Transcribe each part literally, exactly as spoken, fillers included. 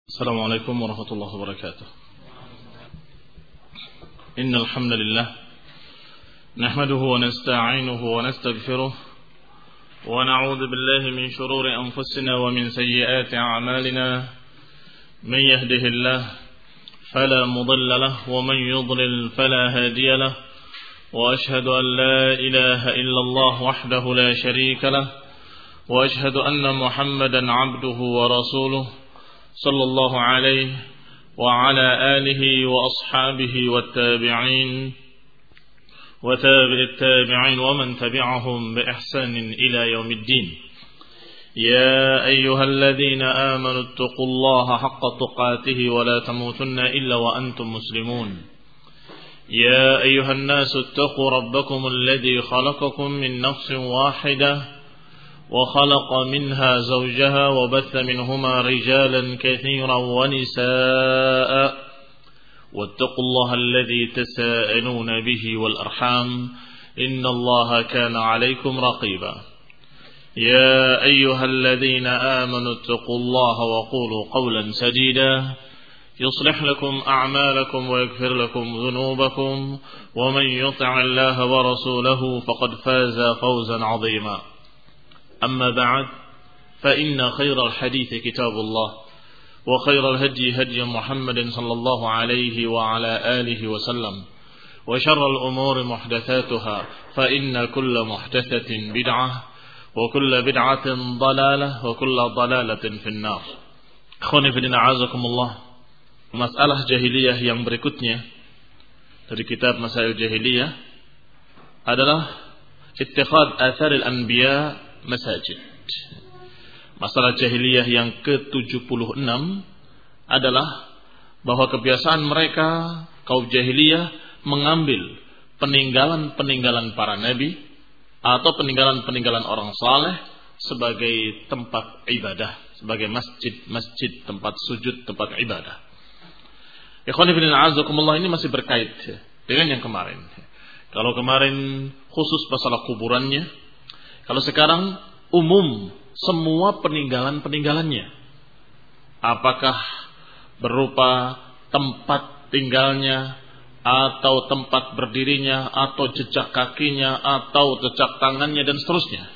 السلام عليكم ورحمة الله وبركاته. إن الحمد لله نحمده ونستعينه ونستغفره ونعوذ بالله من شرور أنفسنا ومن سيئات أعمالنا. من يهده الله فلا مضل له ومن يضلل فلا هادي له، وأشهد أن لا إله إلا الله وحده لا شريك له، وأشهد أن محمدا عبده ورسوله صلى الله عليه وعلى آله وأصحابه والتابعين وتابع التابعين ومن تبعهم بإحسان إلى يوم الدين. يا أيها الذين آمنوا اتقوا الله حق تقاته ولا تموتن إلا وأنتم مسلمون. يا أيها الناس اتقوا ربكم الذي خلقكم من نفس واحدة وخلق منها زوجها وبث منهما رجالا كثيرا ونساء، واتقوا الله الذي تساءلون به والأرحام إن الله كان عليكم رقيبا. يا أيها الذين آمنوا اتقوا الله وقولوا قولا سديدا يصلح لكم أعمالكم ويغفر لكم ذنوبكم، ومن يطع الله ورسوله فقد فاز فوزا عظيما. أما بعد، فإن خير الحديث كتاب الله، وخير الهدي هدي محمد صلى الله عليه وعلى آله وسلم، وشر الأمور محدثاتها، فإن كل محدثة بدعة وكل بدعة ضلالة وكل ضلالة في النار. Ikhwani fillah a'azakumullah. Masalah jahiliyah yang berikutnya dari kitab Masail Jahiliyah adalah ittikhad atharil anbiya masajid. Masalah jahiliyah yang ke tujuh puluh enam adalah bahwa kebiasaan mereka kaum jahiliyah mengambil peninggalan-peninggalan para nabi atau peninggalan-peninggalan orang saleh sebagai tempat ibadah, sebagai masjid-masjid, tempat sujud, tempat ibadah. Ikhwan fillah a'azakumullah, ini masih berkait dengan yang kemarin. Kalau kemarin khusus masalah kuburannya, kalau sekarang umum semua peninggalan-peninggalannya. Apakah berupa tempat tinggalnya, atau tempat berdirinya, atau jejak kakinya, atau jejak tangannya, dan seterusnya.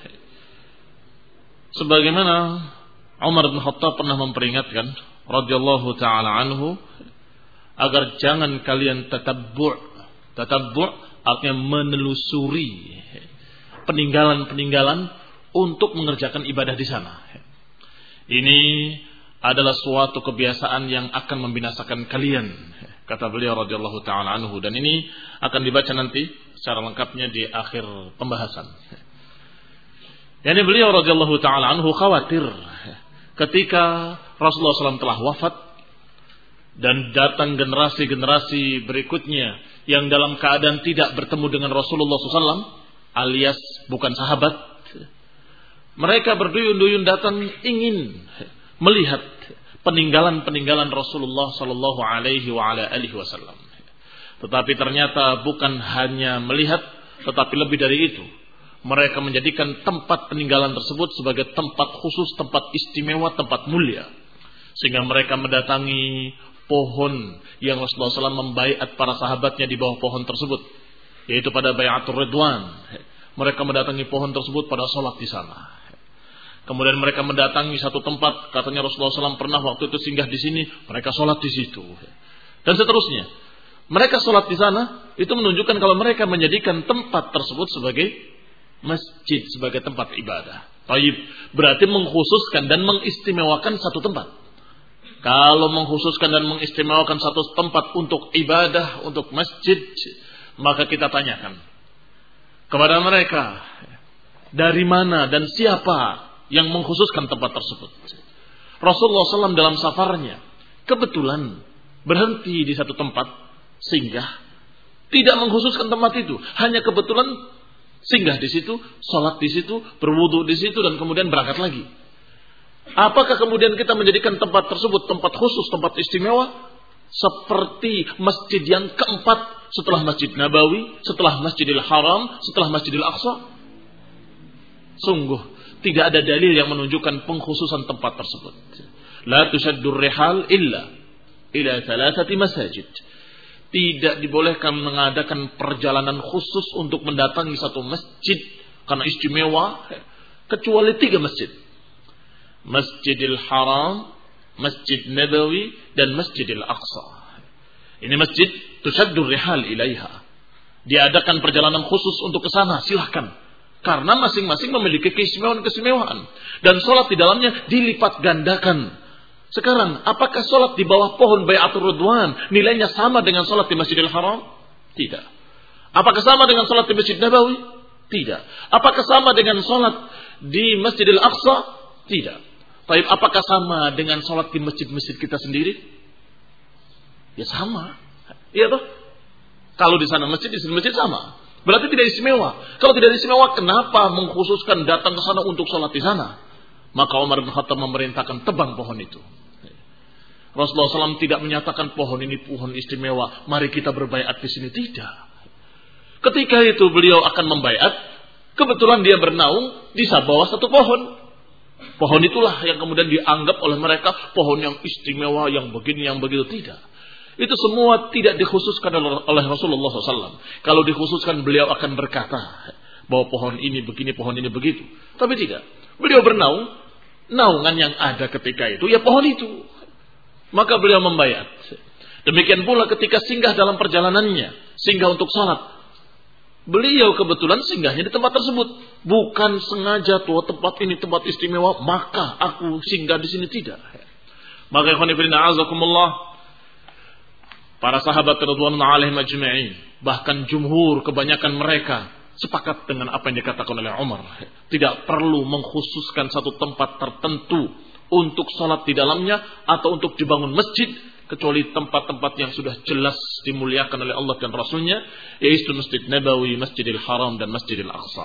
Sebagaimana Umar bin Khattab pernah memperingatkan radhiyallahu ta'ala anhu agar jangan kalian tatabbu'. Tatabbu' artinya menelusuri peninggalan-peninggalan untuk mengerjakan ibadah di sana. Ini adalah suatu kebiasaan yang akan membinasakan kalian, kata beliau radhiyallahu taala anhu, dan ini akan dibaca nanti secara lengkapnya di akhir pembahasan. Yani beliau radhiyallahu taala anhu khawatir ketika Rasulullah shallallahu alaihi wasallam telah wafat dan datang generasi-generasi berikutnya yang dalam keadaan tidak bertemu dengan Rasulullah shallallahu alaihi wasallam, alias bukan sahabat, mereka berduyun-duyun datang ingin melihat peninggalan-peninggalan Rasulullah sallallahu alaihi wa ala alihi wasallam. Tetapi ternyata bukan hanya melihat, tetapi lebih dari itu, mereka menjadikan tempat peninggalan tersebut sebagai tempat khusus, tempat istimewa, tempat mulia. Sehingga mereka mendatangi pohon yang Rasulullah shallallahu alaihi wasallam membaiat para sahabatnya di bawah pohon tersebut, yaitu pada Bai'atul Ridwan. Mereka mendatangi pohon tersebut pada sholat di sana. Kemudian mereka mendatangi satu tempat, katanya Rasulullah shallallahu alaihi wasallam pernah waktu itu singgah di sini, mereka sholat di situ. Dan seterusnya. Mereka sholat di sana, itu menunjukkan kalau mereka menjadikan tempat tersebut sebagai masjid, sebagai tempat ibadah. Taib, berarti mengkhususkan dan mengistimewakan satu tempat. Kalau mengkhususkan dan mengistimewakan satu tempat untuk ibadah, untuk masjid, maka kita tanyakan kepada mereka, dari mana dan siapa yang mengkhususkan tempat tersebut. Rasulullah shallallahu alaihi wasallam dalam safarnya kebetulan berhenti di satu tempat, singgah, tidak mengkhususkan tempat itu, hanya kebetulan singgah di situ, sholat di situ, berwudu di situ, dan kemudian berangkat lagi. Apakah kemudian kita menjadikan tempat tersebut tempat khusus, tempat istimewa, seperti masjid yang keempat setelah Masjid Nabawi, setelah Masjidil Haram, setelah Masjidil Aqsa? Sungguh tidak ada dalil yang menunjukkan pengkhususan tempat tersebut. La tushaddur rihal illa ila thalathati masajid. Tidak dibolehkan mengadakan perjalanan khusus untuk mendatangi satu masjid karena istimewa kecuali tiga masjid. Masjidil Haram, Masjid Nabawi, dan Masjidil Aqsa. Ini masjid tushaddur rihal ilaiha. Diadakan perjalanan khusus untuk ke sana, silahkan. Karena masing-masing memiliki keistimewaan-keistimewaan. Dan sholat di dalamnya dilipat gandakan. Sekarang, apakah sholat di bawah pohon Bai'atur Ridwan nilainya sama dengan sholat di Masjidil Haram? Tidak. Apakah sama dengan sholat di Masjid Nabawi? Tidak. Apakah sama dengan sholat di Masjidil Aqsa? Tidak. Tapi apakah sama dengan sholat di masjid-masjid kita sendiri? Ya sama. Iya toh? Kalau di sana masjid, di sini masjid sama. Berarti tidak istimewa. Kalau tidak istimewa, kenapa mengkhususkan datang ke sana untuk sholat di sana? Maka Umar bin Khattab memerintahkan tebang pohon itu. Rasulullah shallallahu alaihi wasallam tidak menyatakan pohon ini pohon istimewa, mari kita berbaiat di sini. Tidak. Ketika itu beliau akan membaiat, kebetulan dia bernaung di bawah satu pohon. Pohon itulah yang kemudian dianggap oleh mereka pohon yang istimewa, yang begini, yang begitu. Tidak. Itu semua tidak dikhususkan oleh Rasulullah shallallahu alaihi wasallam. Kalau dikhususkan beliau akan berkata bahwa pohon ini begini, pohon ini begitu. Tapi tidak. Beliau bernaung, naungan yang ada ketika itu ya pohon itu. Maka beliau membayat. Demikian pula ketika singgah dalam perjalanannya, singgah untuk salat. Beliau kebetulan singgahnya di tempat tersebut. Bukan sengaja tuh tempat ini tempat istimewa, maka aku singgah di sini, tidak. Maka ikhwan fillah azakumullah, para sahabat radhiyallahu alaihim ajma'in, bahkan jumhur kebanyakan mereka sepakat dengan apa yang dikatakan oleh Umar. Tidak perlu mengkhususkan satu tempat tertentu untuk salat di dalamnya atau untuk dibangun masjid, kecuali tempat-tempat yang sudah jelas dimuliakan oleh Allah dan Rasulnya, yaitu Masjid Nabawi, Masjidil Haram, dan Masjidil Aqsa.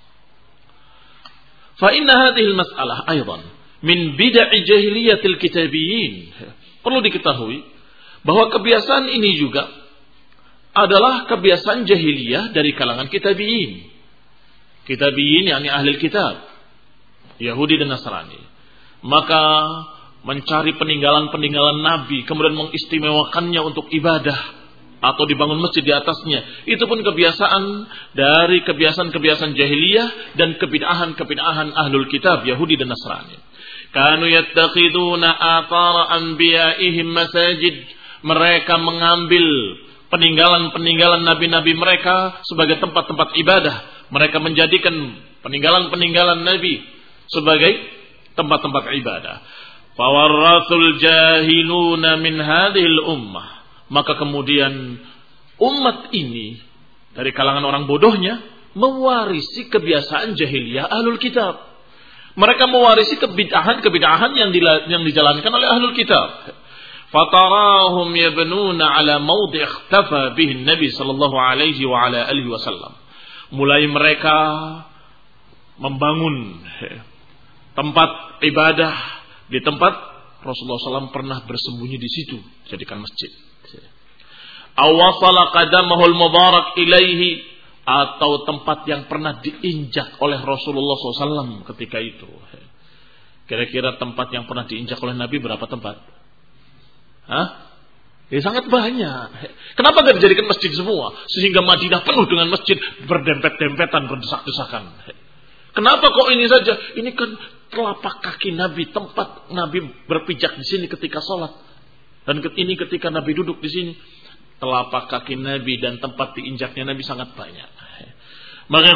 Fa inna hadhihi al-mas'alah aidan min bid'i jahiliyatil kitabiyyin. Perlu diketahui bahwa kebiasaan ini juga adalah kebiasaan jahiliyah dari kalangan kitabiyin. Kitabiyin yakni ahli kitab, Yahudi dan Nasrani. Maka mencari peninggalan-peninggalan Nabi, kemudian mengistimewakannya untuk ibadah atau dibangun masjid di atasnya. Itu pun kebiasaan dari kebiasaan-kebiasaan jahiliyah dan kebid'ahan-kebid'ahan ahlul kitab, Yahudi dan Nasrani. Kanu yattakhiduna athara anbiya'ihim masajid. Mereka mengambil peninggalan-peninggalan nabi-nabi mereka sebagai tempat-tempat ibadah. Mereka menjadikan peninggalan-peninggalan nabi sebagai tempat-tempat ibadah. Fawarrathul jahiluna min hadhil ummah. Maka kemudian umat ini dari kalangan orang bodohnya mewarisi kebiasaan jahiliyah ahlul kitab. Mereka mewarisi kebid'ahan-kebid'ahan yang yang dijalankan oleh ahlul kitab. Fatarahum yabnuna ala mawdi' ikhtafa bihi Nabi sallallahu alaihi wa ala alihi wasallam. Mulai mereka membangun tempat ibadah di tempat Rasulullah shallallahu alaihi wasallam pernah bersembunyi di situ, jadikan masjid. Awasala qadamahul mubarak ilaihi, atau tempat yang pernah diinjak oleh Rasulullah shallallahu alaihi wasallam ketika itu. Kira-kira tempat yang pernah diinjak oleh Nabi berapa tempat? Hah? Ya sangat banyak. Kenapa tidak dijadikan masjid semua? Sehingga Madinah penuh dengan masjid berdempet-dempetan, berdesak-desakan. Kenapa kok ini saja? Ini kan telapak kaki Nabi, tempat Nabi berpijak di sini ketika sholat. Dan ini ketika Nabi duduk di sini. Telapak kaki Nabi dan tempat diinjaknya Nabi sangat banyak. Maka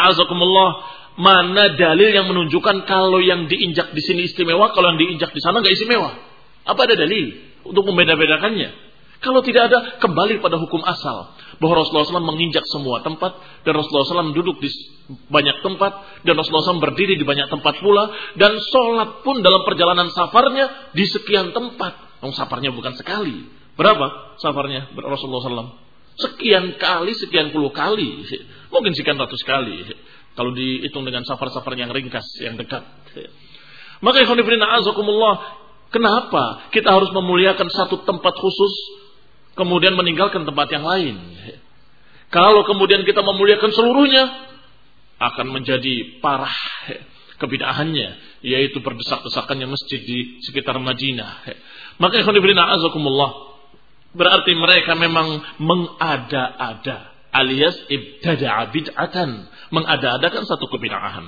mana dalil yang menunjukkan kalau yang diinjak di sini istimewa, kalau yang diinjak di sana nggak istimewa? Apa ada dalil untuk membeda-bedakannya? Kalau tidak ada, kembali pada hukum asal bahwa Rasulullah shallallahu alaihi wasallam menginjak semua tempat, dan Rasulullah shallallahu alaihi wasallam duduk di banyak tempat, dan Rasulullah shallallahu alaihi wasallam berdiri di banyak tempat pula, dan sholat pun dalam perjalanan safarnya di sekian tempat. Oh, safarnya bukan sekali. Berapa safarnya Rasulullah shallallahu alaihi wasallam? Sekian kali, sekian puluh kali, mungkin sekian ratus kali. Kalau dihitung dengan safar-safar yang ringkas, yang dekat. Maka ikhwan fillah azakumullah, kenapa kita harus memuliakan satu tempat khusus, kemudian meninggalkan tempat yang lain? Kalau kemudian kita memuliakan seluruhnya, akan menjadi parah kebid'ahannya. yaitu berdesak-desakannya masjid di sekitar Madinah. Maka ikhwan fillah azakumullah, berarti mereka memang mengada-ada alias ibtada'a bid'atan, mengada-adakan satu kebid'ahan.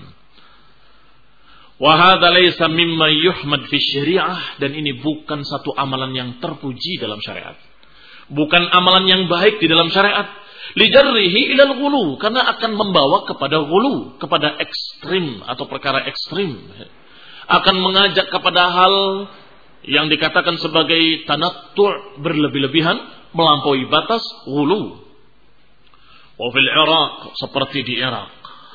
Wa hadza laysa mimma yuhmad fi syariah, dan ini bukan satu amalan yang terpuji dalam syariat. Bukan amalan yang baik di dalam syariat. Lijarrihi ilal ghulu, karena akan membawa kepada ghulu, kepada ekstrim atau perkara ekstrim. Akan mengajak kepada hal yang dikatakan sebagai tanattu', berlebih-lebihan, melampaui batas, ghulu. Wa fil Iraq, seperti di Irak.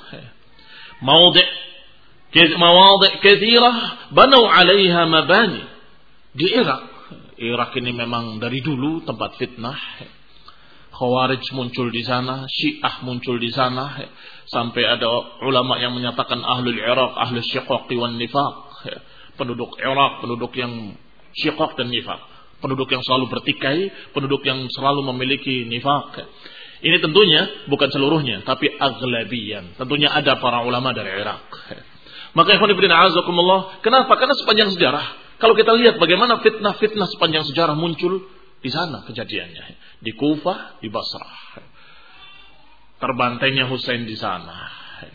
Mawadhi' mawadhi' katsirah banu 'alaiha mabani. Di Irak, Irak ini memang dari dulu tempat fitnah. Khawarij muncul di sana, Syiah muncul di sana, sampai ada ulama yang menyatakan ahlul Iraq, ahlul syiqaq wan nifaq. Penduduk Irak, penduduk yang syiqaq dan nifaq, penduduk yang selalu bertikai, penduduk yang selalu memiliki nifaq. Ini tentunya bukan seluruhnya, tapi aglabiyan. Tentunya ada para ulama dari Irak. Maka ikhwan fillah azakumullah, kenapa? Karena sepanjang sejarah, kalau kita lihat bagaimana fitnah-fitnah sepanjang sejarah muncul di sana kejadiannya, di Kufah, di Basrah. Terbantainya Husain di sana.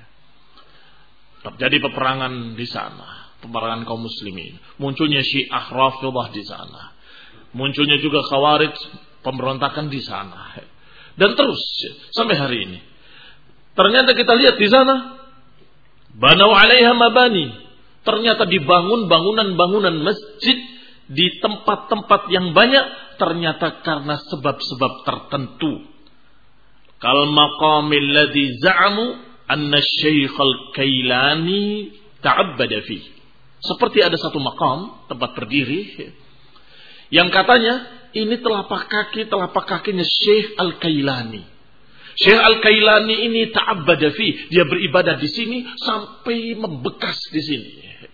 Terjadi peperangan di sana, peperangan kaum muslimin. Munculnya Syiah Rafidhah di sana. Munculnya juga Khawarij, pemberontakan di sana. Dan terus sampai hari ini. Ternyata kita lihat di sana, banau 'alaiha mabani. Ternyata dibangun bangunan-bangunan masjid di tempat-tempat yang banyak, ternyata karena sebab-sebab tertentu. Kal maqamil ladzi za'amu anna Syekh Al-Kailani ta'abbada fi. Seperti ada satu makam, tempat berdiri, yang katanya ini telapak kaki, telapak kakinya Syekh Al-Kailani. Syekh Al-Kailani ini ta'abbada fi, dia beribadah di sini sampai membekas di sini.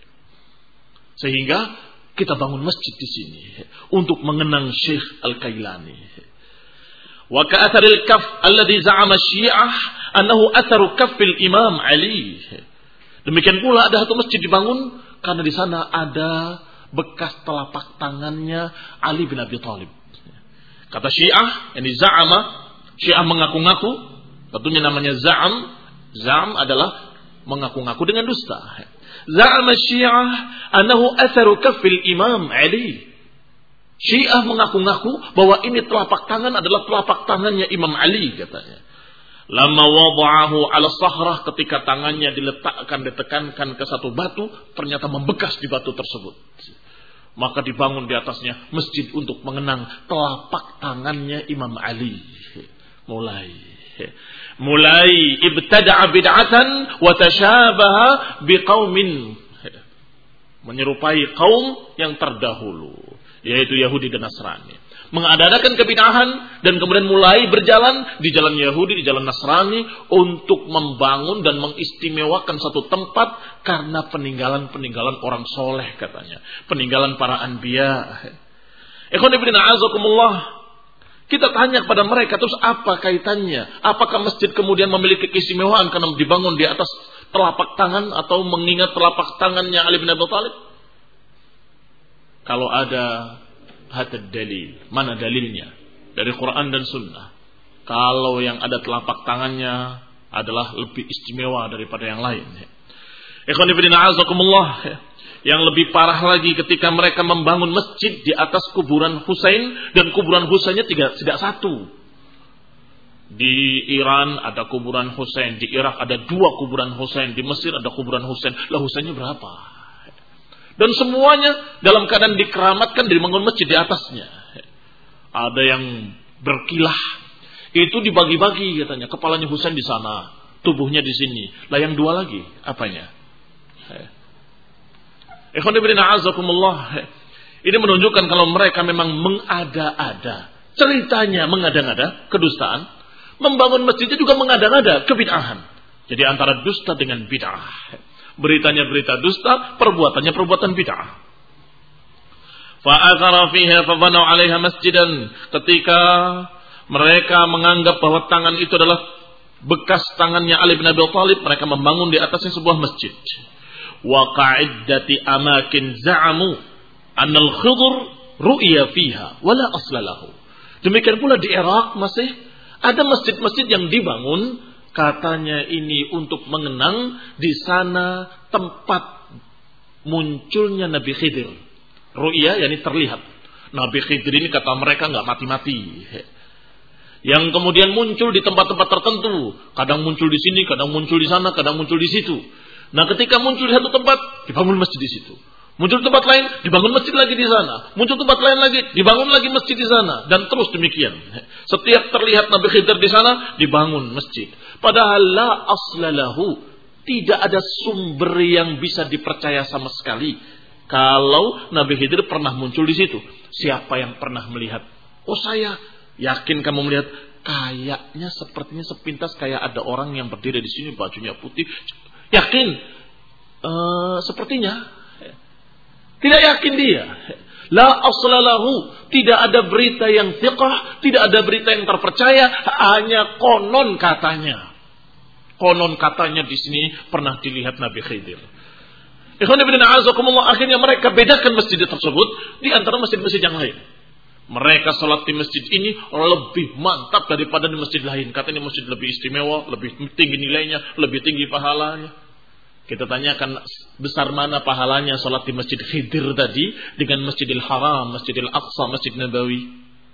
Sehingga kita bangun masjid di sini untuk mengenang Syekh Al-Kailani. Wa ka'atharil kaf alladhi za'ama Syiah annahu atharu kaffil Imam Ali. Demikian pula ada satu masjid dibangun karena di sana ada bekas telapak tangannya Ali bin Abi Thalib. Kata Syiah, ini za'ama, Syiah mengaku-ngaku, tentunya namanya za'am. Za'am adalah mengaku-ngaku dengan dusta. Za'ama Syiah annahu atharu kaffil Imam Ali. Syiah mengaku-ngaku bahwa ini telapak tangan adalah telapak tangannya Imam Ali, katanya. Lama wada'ahu ala sahrah, ketika tangannya diletakkan, ditekankan ke satu batu, ternyata membekas di batu tersebut. Maka dibangun di atasnya masjid untuk mengenang telapak tangannya Imam Ali. Mulai mulai ibtada'a bid'atan wa tashabaha biqaumin, menyerupai kaum yang terdahulu, yaitu Yahudi dan Nasrani. Mengadakan kebid'ahan dan kemudian mulai berjalan di jalan Yahudi, di jalan Nasrani untuk membangun dan mengistimewakan satu tempat karena peninggalan-peninggalan orang soleh, katanya. Peninggalan para anbiya. Ikhwan fillah a'azakumullah. Kita tanya kepada mereka, terus apa kaitannya? Apakah masjid kemudian memiliki keistimewaan karena dibangun di atas telapak tangan atau mengingat telapak tangannya Ali bin Abi Thalib? Kalau ada hadad dalil, mana dalilnya? Dari Quran dan Sunnah. Kalau yang ada telapak tangannya adalah lebih istimewa daripada yang lain. Ikhwan fillah a'azakumullah. Yang lebih parah lagi ketika mereka membangun masjid di atas kuburan Husain, dan kuburan Husainnya tidak, tidak satu. Di Iran ada kuburan Husain, di Irak ada dua kuburan Husain, di Mesir ada kuburan Husain. Lah Husainnya berapa? Dan semuanya dalam keadaan dikeramatkan, dibangun masjid di atasnya. Ada yang berkilah, itu dibagi-bagi katanya. Kepalanya Husain di sana, tubuhnya di sini. Lah yang dua lagi, apanya? Ikhwan fillah a'azakumullah. Ini menunjukkan kalau mereka memang mengada-ada. Ceritanya mengada-ngada, kedustaan. Membangun masjidnya juga mengada-ngada, kebid'ahan. Jadi antara dusta dengan bid'ah. Beritanya berita dusta, perbuatannya perbuatan bid'ah. Fa'athara fiha fabanau 'alaiha masjidan. Ketika mereka menganggap bahwa tangan itu adalah bekas tangannya Ali bin Abi Thalib, mereka membangun di atasnya sebuah masjid. wa qa'iddati amakin za'amu annal Khidr ru'ya fiha wala asla lahu. Demikian pula di Irak masih ada masjid-masjid yang dibangun katanya ini untuk mengenang di sana tempat munculnya Nabi Khidir. Ru'ya yakni terlihat. Nabi Khidir ini kata mereka enggak mati-mati. Yang kemudian muncul di tempat-tempat tertentu, kadang muncul di sini, kadang muncul di sana, kadang muncul di situ. Nah, ketika muncul di satu tempat, dibangun masjid di situ. Muncul tempat lain, dibangun masjid lagi di sana. Muncul tempat lain lagi, dibangun lagi masjid di sana. Dan terus demikian. Setiap terlihat Nabi Khidir di sana, dibangun masjid. Padahal la aslalahu, tidak ada sumber yang bisa dipercaya sama sekali. Kalau Nabi Khidir pernah muncul di situ. Siapa yang pernah melihat? Oh saya yakin kamu melihat. Kayaknya sepertinya sepintas kayak ada orang yang berdiri di sini bajunya putih. Yakin? Uh, sepertinya. Tidak yakin dia. La aslalahu. Tidak ada berita yang thiqah. Tidak ada berita yang terpercaya. Hanya konon katanya. Konon katanya di sini pernah dilihat Nabi Khidir. Ikhwan fillah a'azakumullah, akhirnya mereka bedakan masjid tersebut di antara masjid-masjid yang lain. Mereka salat di masjid ini lebih mantap daripada di masjid lain. Katanya masjid lebih istimewa, lebih tinggi nilainya, lebih tinggi pahalanya. Kita tanyakan besar mana pahalanya salat di Masjid Khidir tadi dengan Masjidil Haram, Masjidil Aqsa, Masjid Nabawi.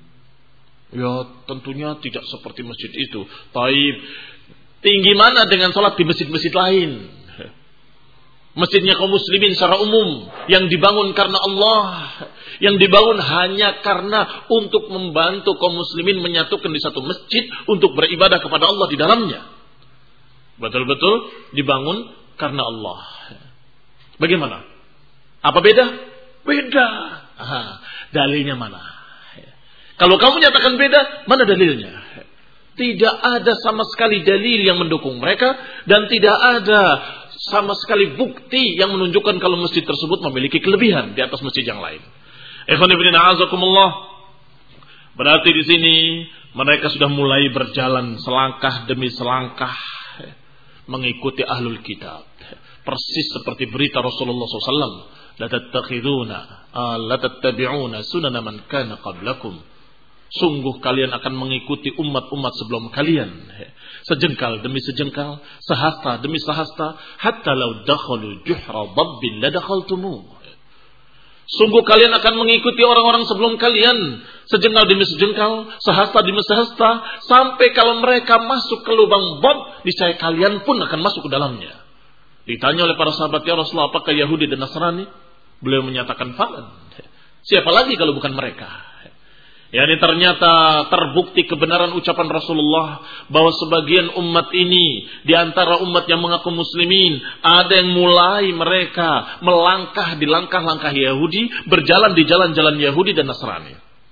Ya tentunya tidak seperti masjid itu. Taib, tinggi mana dengan salat di masjid-masjid lain? Masjidnya kaum muslimin secara umum yang dibangun karena Allah, yang dibangun hanya karena untuk membantu kaum muslimin menyatukan di satu masjid untuk beribadah kepada Allah di dalamnya. Betul-betul dibangun karena Allah. Bagaimana? Apa beda? Beda. Aha, dalilnya mana? Kalau kamu nyatakan beda, mana dalilnya? Tidak ada sama sekali dalil yang mendukung mereka dan tidak ada sama sekali bukti yang menunjukkan kalau masjid tersebut memiliki kelebihan di atas masjid yang lain. Ikhwan fillah a'azakumullah. Berarti di sini mereka sudah mulai berjalan selangkah demi selangkah mengikuti ahlul kitab. Persis seperti berita Rasulullah shallallahu alaihi wasallam, la tattakhiduna la tattabi'una sunana man kana qablakum. Sungguh kalian akan mengikuti umat-umat sebelum kalian, sejengkal demi sejengkal, sehasta demi sehasta, hatta law dakhalu juhra dabbin la dakhaltumuh. Sungguh kalian akan mengikuti orang-orang sebelum kalian, sejengkal demi sejengkal, sehasta demi sehasta, sampai kalau mereka masuk ke lubang bab, niscaya kalian pun akan masuk ke dalamnya. Ditanya oleh para sahabat, ya Rasulullah, apakah Yahudi dan Nasrani? Beliau menyatakan falan. Siapa lagi kalau bukan mereka? Yani ternyata terbukti kebenaran ucapan Rasulullah bahwa sebagian umat ini di antara umat yang mengaku muslimin ada yang mulai mereka melangkah di langkah-langkah Yahudi, berjalan di jalan-jalan Yahudi dan Nasrani.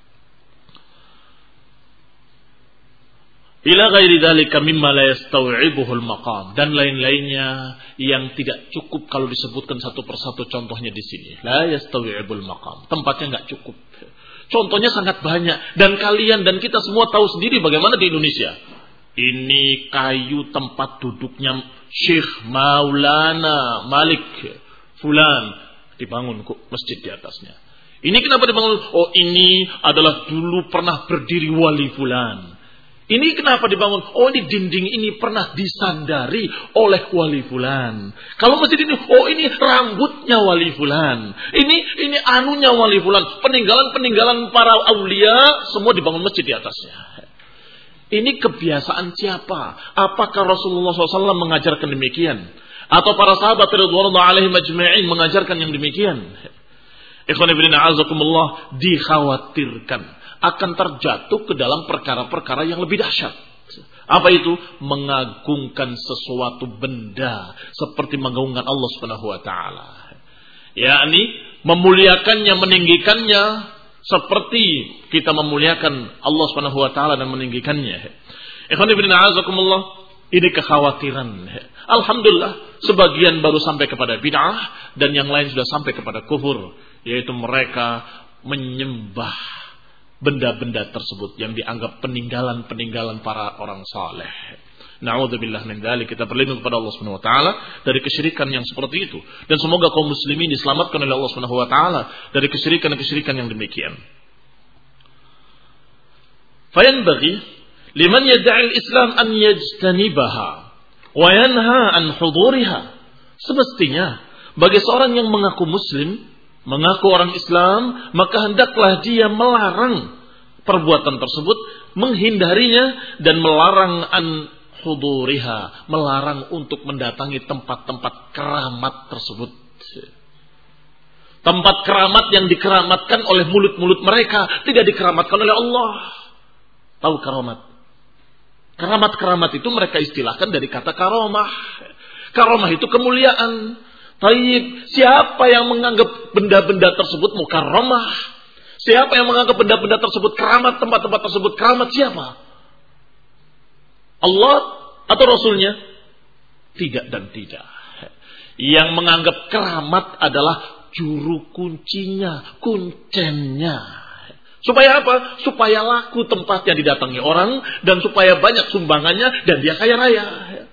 Ila ghairi dzalika mimma la yastaw'ibuhul maqam, dan lain-lainnya yang tidak cukup kalau disebutkan satu persatu contohnya di sini. La yastaw'ibul maqam, tempatnya enggak cukup. Contohnya sangat banyak dan kalian dan kita semua tahu sendiri bagaimana di Indonesia. Ini kayu tempat duduknya Syekh Maulana Malik Fulan, dibangun kok masjid di atasnya. Ini kenapa dibangun? Oh, ini adalah dulu pernah berdiri wali Fulan. Ini kenapa dibangun? Oh, ini dinding ini pernah disandari oleh wali fulan. Kalau masjid ini, oh ini rambutnya wali fulan. Ini ini anunya wali fulan. Peninggalan-peninggalan para aulia semua dibangun masjid di atasnya. Ini kebiasaan siapa? Apakah Rasulullah shallallahu alaihi wasallam mengajarkan demikian? Atau para sahabat radhiyallahu alaihim majma'in mengajarkan yang demikian? Ikhwan fillah a'azakumullah, dikhawatirkan akan terjatuh ke dalam perkara-perkara yang lebih dahsyat. Apa itu? Mengagungkan sesuatu benda seperti mengagungkan Allah Subhanahu wa taala. Yakni memuliakannya, meninggikannya seperti kita memuliakan Allah Subhanahu wa taala dan meninggikannya. Ikhwan fillah a'azakumullah, ini kekhawatiran. Alhamdulillah, sebagian baru sampai kepada bid'ah dan yang lain sudah sampai kepada kufur, yaitu mereka menyembah benda-benda tersebut yang dianggap peninggalan-peninggalan para orang saleh. Na'udzubillah min dzalik. Kita berlindung kepada Allah Subhanahu wa taala dari kesyirikan yang seperti itu. Dan semoga kaum muslimin diselamatkan oleh Allah Subhanahu wa taala dari kesyirikan-kesyirikan yang demikian. Fayanbaghi liman yad'i al-Islam an yajtanibaha wa yanha an huduriha. Semestinya bagi seorang yang mengaku muslim, mengaku orang Islam, maka hendaklah dia melarang perbuatan tersebut, menghindarinya dan melarang an huduriha, melarang untuk mendatangi tempat-tempat keramat tersebut. Tempat keramat yang dikeramatkan oleh mulut-mulut mereka, tidak dikeramatkan oleh Allah. Tahu keramat? Keramat-keramat itu mereka istilahkan dari kata karomah. Karomah itu kemuliaan. Taib, siapa yang menganggap benda-benda tersebut mukarramah? Siapa yang menganggap benda-benda tersebut keramat, tempat-tempat tersebut keramat, siapa? Allah atau Rasulnya? Tidak dan tidak. Yang menganggap keramat adalah juru kuncinya, kuncennya. Supaya apa? Supaya laku tempatnya didatangi orang dan supaya banyak sumbangannya dan dia kaya raya.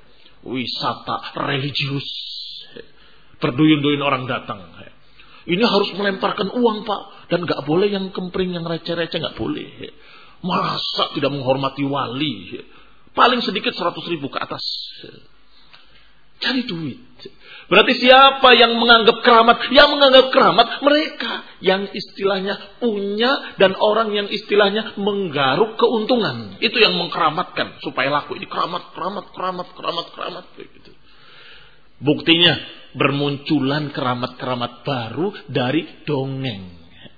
Wisata religius. Berduyun-duyun orang datang. Ini harus melemparkan uang, Pak. Dan gak boleh yang kempring, yang receh-receh, gak boleh. Masa tidak menghormati wali? Paling sedikit seratus ribu ke atas. Cari duit. Berarti siapa yang menganggap keramat? Yang menganggap keramat mereka. Yang istilahnya punya dan orang yang istilahnya menggaruk keuntungan. Itu yang mengkeramatkan. Supaya laku. Ini keramat, keramat, keramat, keramat, keramat. Begitu. Buktinya bermunculan keramat-keramat baru dari dongeng.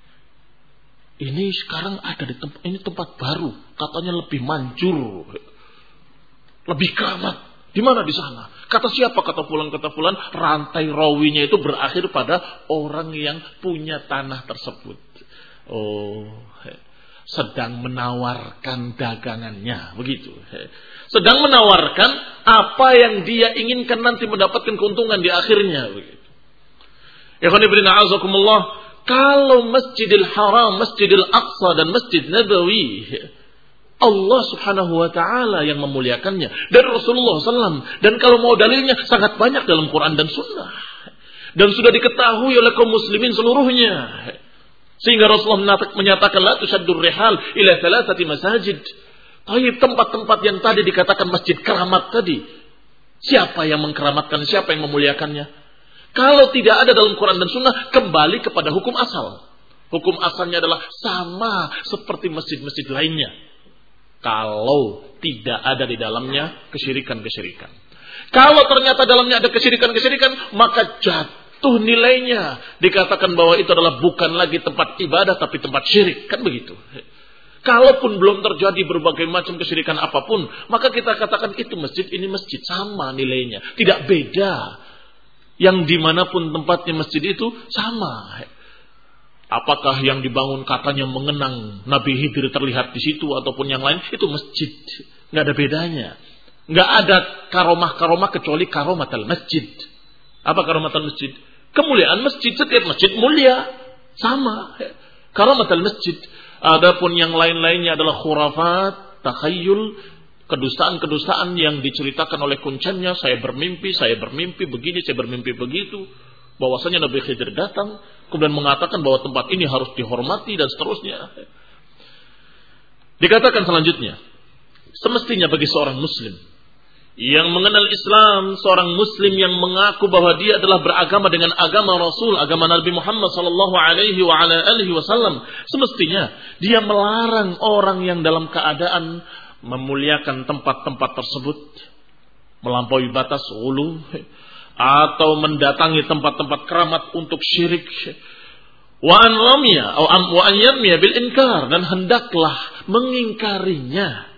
Ini sekarang ada di tempat ini tempat baru, katanya lebih manjur, lebih keramat. Di mana di sana? Kata siapa? Kata fulan, kata fulan. Rantai rawinya itu berakhir pada orang yang punya tanah tersebut. Oh, sedang menawarkan dagangannya, begitu. Sedang menawarkan apa yang dia inginkan nanti mendapatkan keuntungan di akhirnya, begitu. Ikhwan fillah, a'azakumullah, kalau Masjidil Haram, Masjidil Aqsa dan Masjid Nabawi Allah Subhanahu wa taala yang memuliakannya dan Rasulullah sallallahu alaihi wasallam, dan kalau mau dalilnya sangat banyak dalam Quran dan Sunnah, dan sudah diketahui oleh kaum muslimin seluruhnya. Sehingga Rasulullah menyatakan la tusaddur rihal ila thalathati masajid. Taib, tempat-tempat yang tadi dikatakan masjid keramat tadi, siapa yang mengkeramatkan, siapa yang memuliakannya? Kalau tidak ada dalam Quran dan Sunnah, kembali kepada hukum asal. Hukum asalnya adalah sama seperti masjid-masjid lainnya. Kalau tidak ada di dalamnya kesyirikan-kesyirikan. Kalau ternyata dalamnya ada kesyirikan-kesyirikan, maka jatuh nilainya. Dikatakan bahwa itu adalah bukan lagi tempat ibadah, tapi tempat syirik. Kan begitu. Kalaupun belum terjadi berbagai macam kesyirikan apapun, maka kita katakan itu masjid, ini masjid. Sama nilainya. Tidak beda. Yang dimanapun tempatnya masjid itu sama. Apakah yang dibangun katanya mengenang Nabi Khidir terlihat di situ ataupun yang lain, itu masjid. Nggak ada bedanya. Nggak ada karomah-karomah kecuali karomatul masjid. Apa karomatul masjid? Kemuliaan masjid. Setiap masjid mulia. Sama. Karomatul masjid. Adapun yang lain-lainnya adalah khurafat, takhayyul, kedustaan-kedustaan yang diceritakan oleh kuncennya. Saya bermimpi, saya bermimpi begini, saya bermimpi begitu. Bahwasanya Nabi Khidir datang, kemudian mengatakan bahwa tempat ini harus dihormati dan seterusnya. Dikatakan selanjutnya, semestinya bagi seorang muslim yang mengenal Islam, seorang muslim yang mengaku bahwa dia adalah beragama dengan agama Rasul, agama Nabi Muhammad sallallahu alaihi wa ala alihi wasallam, semestinya dia melarang orang yang dalam keadaan memuliakan tempat-tempat tersebut, melampaui batas ulu, atau mendatangi tempat-tempat keramat untuk syirik. Wa an ramiya atau wa an yarmiya bil inkar, dan hendaklah mengingkarinya.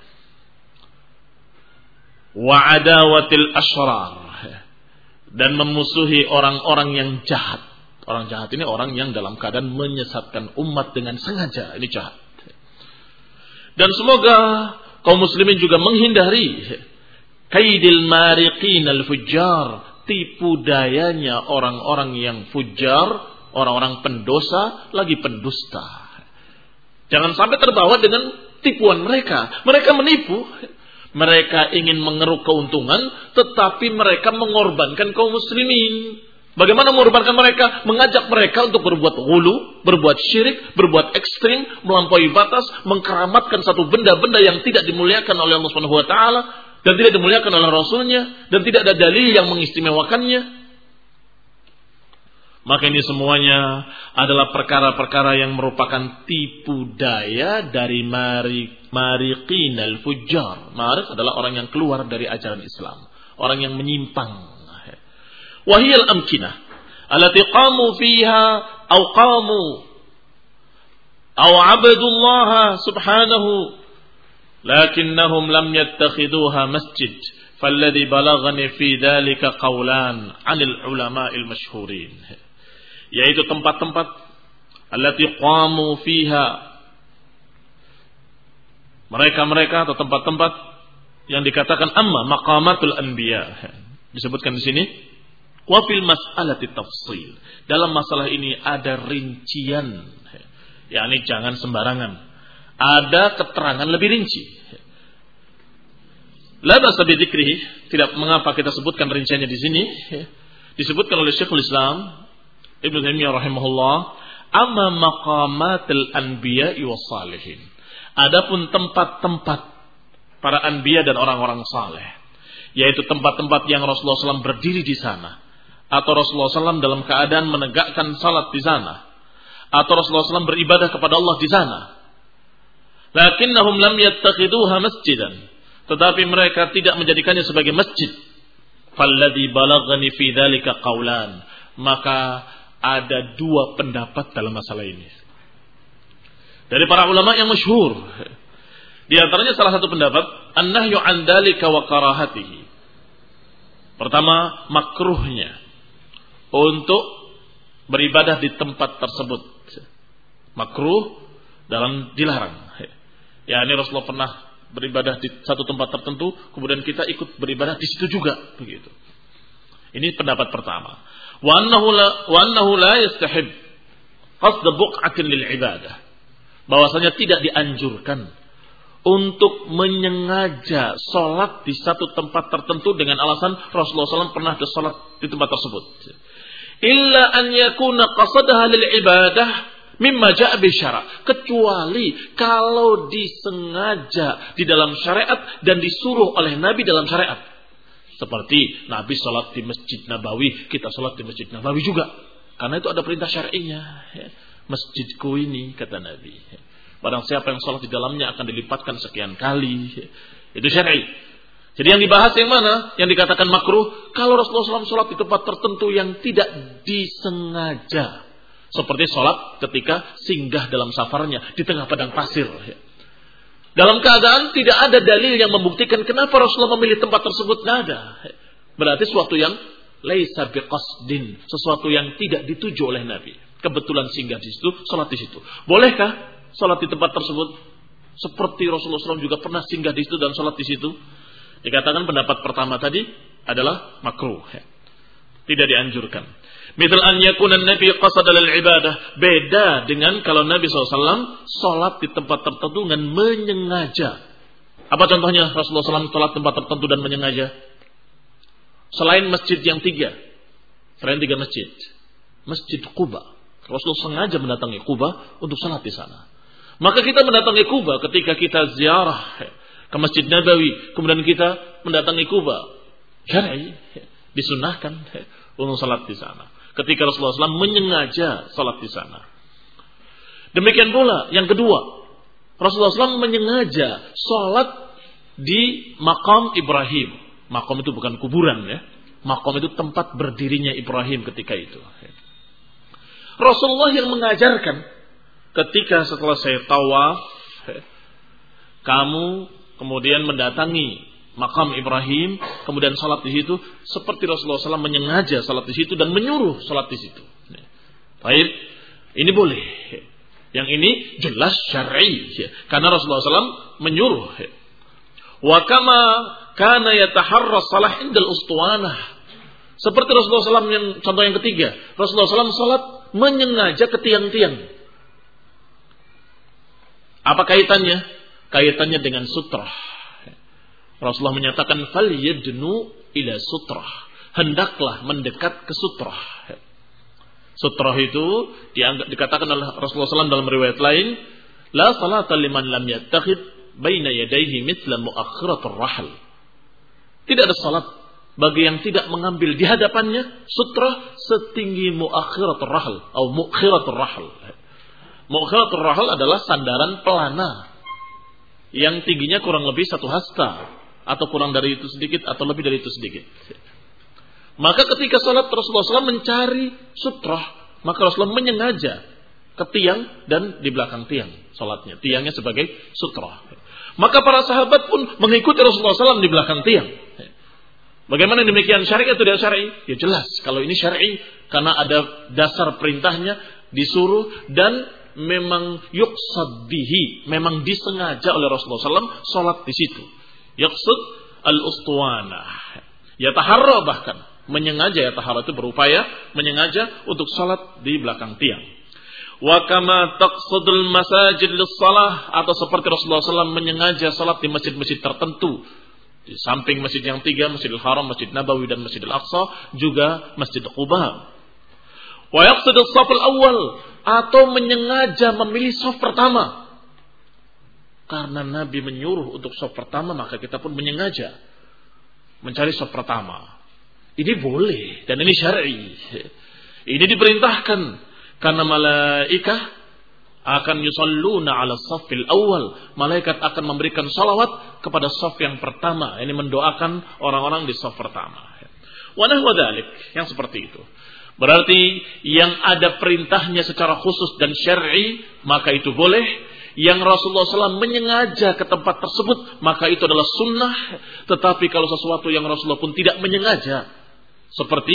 Wa adawatil asyrar, dan memusuhi orang-orang yang jahat. Orang jahat ini orang yang dalam keadaan menyesatkan umat dengan sengaja, ini jahat. Dan semoga kaum muslimin juga menghindari kaidil mariqin al-fujjar, tipu dayanya orang-orang yang fujar, orang-orang pendosa lagi pendusta. Jangan sampai terbawa dengan tipuan mereka. Mereka menipu. Mereka ingin mengeruk keuntungan, tetapi mereka mengorbankan kaum muslimin. Bagaimana mengorbankan mereka? Mengajak mereka untuk berbuat ghulu, berbuat syirik, berbuat ekstrim, melampaui batas, mengkeramatkan satu benda-benda yang tidak dimuliakan oleh Allah Subhanahu wa taala dan tidak dimuliakan oleh Rasulnya dan tidak ada dalil yang mengistimewakannya. Maka ini semuanya adalah perkara-perkara yang merupakan tipu daya dari mari, mariqin al-fujjar. Marik adalah orang yang keluar dari ajaran Islam, orang yang menyimpang. Wahiyal amkinah allati qamu fiha aw qamu aw abadullah subhanahu lakinnahum lam yattakhiduha masjid falladhi balaghani fi dhalika qawlan 'anil ulama'il masyhurin. Yaitu tempat-tempat allati qamu fiha, mereka-mereka atau tempat-tempat yang dikatakan amma maqamatul anbiya. Disebutkan di sini wa fil mas'alati tafsil. Dalam masalah ini ada rincian, yakni jangan sembarangan. Ada keterangan lebih rinci. La ba'sa bi dzikrihi, tidak mengapa kita sebutkan rinciannya di sini. Disebutkan oleh Syekhul Islam Ibnu Taimiyah rahimahullah, amma maqamatul anbiya was salihin. Adapun tempat-tempat para anbiya dan orang-orang saleh, yaitu tempat-tempat yang Rasulullah shallallahu alaihi wasallam berdiri di sana, atau Rasulullah shallallahu alaihi wasallam dalam keadaan menegakkan salat di sana, atau Rasulullah shallallahu alaihi wasallam beribadah kepada Allah di sana. Lakinnahum lam yattakhiduha masjidan, tetapi mereka tidak menjadikannya sebagai masjid. Falladhi balaghani fi dzalika qaulan, maka ada dua pendapat dalam masalah ini dari para ulama yang masyhur. Di antaranya salah satu pendapat an-nahyu an dzalika wa karahatihi. Pertama, makruhnya untuk beribadah di tempat tersebut. Makruh dalam dilarang. Ya, ini Rasulullah pernah beribadah di satu tempat tertentu, kemudian kita ikut beribadah di situ juga, begitu. Ini pendapat pertama. Wa annahu la wa annahu la yastahib qasd buq'atin lil ibadah. Bahwasanya tidak dianjurkan untuk menyengaja salat di satu tempat tertentu dengan alasan Rasulullah shallallahu alaihi wasallam pernah salat di tempat tersebut. Illa an yakuna qasadaha lil ibadah mimma ja'a bi syara', kecuali kalau disengaja di dalam syariat dan disuruh oleh Nabi dalam syariat. Seperti Nabi sholat di Masjid Nabawi, kita sholat di Masjid Nabawi juga. Karena itu ada perintah syar'inya. Masjidku ini, kata Nabi. Barang siapa yang sholat di dalamnya akan dilipatkan sekian kali. Itu syar'i. Jadi yang dibahas yang mana? Yang dikatakan makruh, kalau Rasulullah shallallahu alaihi wasallam sholat di tempat tertentu yang tidak disengaja. Seperti sholat ketika singgah dalam safarnya di tengah padang pasir. Dalam keadaan tidak ada dalil yang membuktikan kenapa Rasulullah memilih tempat tersebut, tidak ada. Berarti sesuatu yang laisa biqasdin, sesuatu yang tidak dituju oleh Nabi. Kebetulan singgah di situ, salat di situ. Bolehkah salat di tempat tersebut? Seperti Rasulullah shallallahu alaihi wasallam juga pernah singgah di situ dan salat di situ. Dikatakan pendapat pertama tadi adalah makruh, tidak dianjurkan. Misal an yakuna Nabi qasada lil ibadah, beda dengan kalau Nabi shallallahu alaihi wasallam salat di tempat tertentu dengan menyengaja. Apa contohnya Rasulullah shallallahu alaihi wasallam salat tempat tertentu dan menyengaja? Selain masjid yang tiga, selain tiga masjid, Masjid Quba, Rasulullah sengaja mendatangi Quba untuk salat di sana. Maka kita mendatangi Quba ketika kita ziarah ke Masjid Nabawi, kemudian kita mendatangi Quba, syar'i, disunahkan untuk salat di sana. Ketika Rasulullah shallallahu alaihi wasallam menyengaja salat di sana. Demikian pula yang kedua, Rasulullah shallallahu alaihi wasallam menyengaja salat di Maqam Ibrahim. Maqam itu bukan kuburan ya. Maqam itu tempat berdirinya Ibrahim ketika itu. Rasulullah yang mengajarkan ketika setelah saya tawaf, kamu kemudian mendatangi Maqam Ibrahim, kemudian salat di situ, seperti Rasulullah shallallahu alaihi wasallam menyengaja salat di situ dan menyuruh salat di situ. Baik, ini boleh. Yang ini jelas syar'i, karena Rasulullah shallallahu alaihi wasallam menyuruh. Wa kama kana yataharra salah indal ustuwanah. Seperti Rasulullah shallallahu alaihi wasallam yang contoh yang ketiga, Rasulullah shallallahu alaihi wasallam salat menyengaja ke tiang-tiang. Apa kaitannya? Kaitannya dengan sutrah. Rasulullah menyatakan fal yadnu ila sutrah, hendaklah mendekat ke sutrah. Sutrah itu dianggap, dikatakan oleh Rasulullah shallallahu alaihi wasallam dalam riwayat lain, la salata liman lam yattakhid baina yadayhi mithla muakhiratur rahl. Tidak ada salat bagi yang tidak mengambil di hadapannya sutrah setinggi muakhiratur rahl atau muakhiratur rahl. Muakhiratur rahl adalah sandaran pelana yang tingginya kurang lebih satu hasta atau kurang dari itu sedikit atau lebih dari itu sedikit. Maka ketika salat Rasulullah shallallahu alaihi wasallam mencari sutrah, maka Rasulullah menyengaja ke tiang dan di belakang tiang salatnya, tiangnya sebagai sutrah. Maka para sahabat pun mengikuti Rasulullah shallallahu alaihi wasallam di belakang tiang. Bagaimana demikian, syar'i atau tidak syar'i? Ya jelas, kalau ini syar'i karena ada dasar perintahnya, disuruh dan memang yuqsad bihi, memang disengaja oleh Rasulullah shallallahu alaihi wasallam salat di situ. Yuqsad al-ustuwanah. Ya taharra bahkan menyengaja, ya taharra itu berupaya menyengaja untuk salat di belakang tiang. Wa kama taqsadul masajid lis-shalah, atau seperti Rasulullah shallallahu alaihi wasallam menyengaja salat di masjid-masjid tertentu. Di samping masjid yang tiga, Masjidil Haram, Masjid Nabawi dan Masjidil Aqsa, juga Masjid Quba. Wa yaqsidus shaful awal, atau menyengaja memilih shaf pertama. Karena Nabi menyuruh untuk shaf pertama, maka kita pun menyengaja mencari shaf pertama. Ini boleh dan ini syar'i. Ini diperintahkan karena malaikah akan yusalluna ala shaffil awal. Malaikat akan memberikan salawat kepada shaf yang pertama. Ini mendoakan orang-orang di shaf pertama. Wa nahwa dzalik, yang seperti itu. Berarti yang ada perintahnya secara khusus dan syar'i, maka itu boleh. Yang Rasulullah shallallahu alaihi wasallam menyengaja ke tempat tersebut, maka itu adalah sunnah. Tetapi kalau sesuatu yang Rasulullah pun tidak menyengaja, seperti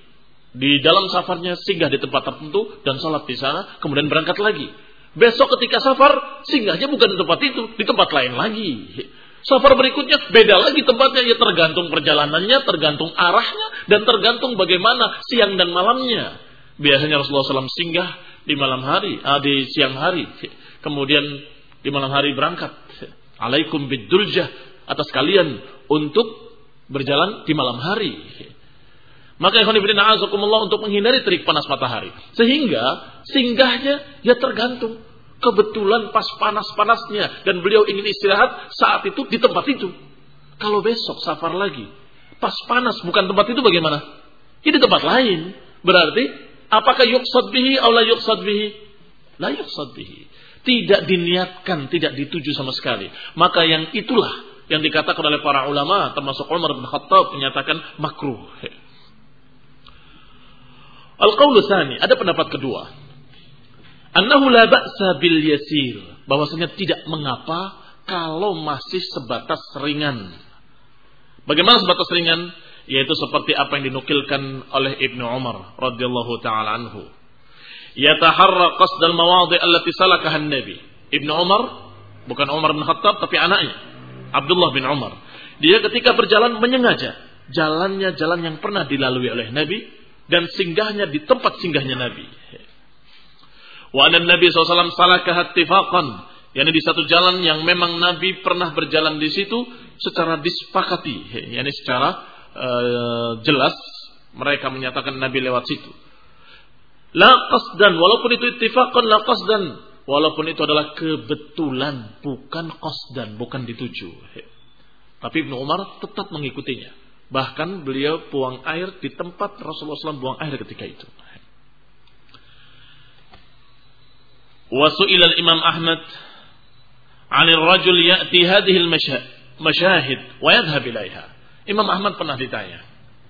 di dalam safarnya singgah di tempat tertentu dan salat di sana, kemudian berangkat lagi. Besok ketika safar, singgahnya bukan di tempat itu, di tempat lain lagi. Safar berikutnya beda lagi tempatnya, ya tergantung perjalanannya, tergantung arahnya, dan tergantung bagaimana siang dan malamnya. Biasanya Rasulullah shallallahu alaihi wasallam singgah di malam hari, ah, di siang hari, kemudian di malam hari berangkat. Alaikum biduljah, atas kalian untuk berjalan di malam hari. Maka ikhwan fillah a'azakumullah, untuk menghindari terik panas matahari, sehingga singgahnya ya tergantung kebetulan pas panas-panasnya dan beliau ingin istirahat saat itu di tempat itu. Kalau besok safar lagi pas panas bukan tempat itu, bagaimana? Ini tempat lain. Berarti apakah yuqsad bihi atau la yuqsad bihi? La yuqsad bihi. Tidak diniatkan, tidak dituju sama sekali. Maka yang itulah yang dikatakan oleh para ulama, termasuk Umar bin Khattab, menyatakan makruh. Al-qaulu tsani, ada pendapat kedua. Annahu la ba'sa bil yasir, bahwasanya tidak mengapa kalau masih sebatas ringan. Bagaimana sebatas ringan? Yaitu seperti apa yang dinukilkan oleh Ibnu Umar radhiyallahu taala anhu. Yataharra qasdal mawadhi' allati salakaha an-nabi. Ibnu Umar, bukan Umar bin Khattab tapi anaknya, Abdullah bin Umar. Dia ketika berjalan menyengaja jalannya jalan yang pernah dilalui oleh Nabi dan singgahnya di tempat singgahnya Nabi. Wa anna Nabi sallallahu alaihi wasallam salakaha ittifaqan, yakni di satu jalan yang memang Nabi pernah berjalan di situ secara disepakati, yakni secara uh, jelas mereka menyatakan Nabi lewat situ. La qasdan, walaupun itu ittifaqan, la qasdan, walaupun itu adalah kebetulan, bukan qasdan, bukan dituju. Tapi Ibnu Umar tetap mengikutinya. Bahkan beliau buang air di tempat Rasulullah shallallahu alaihi wasallam buang air ketika itu. Wa su'ila al-Imam Ahmad 'anil rajul ya'ti hadhihi al-mashahid wa yadhhab ilaiha. Imam Ahmad pernah ditanya,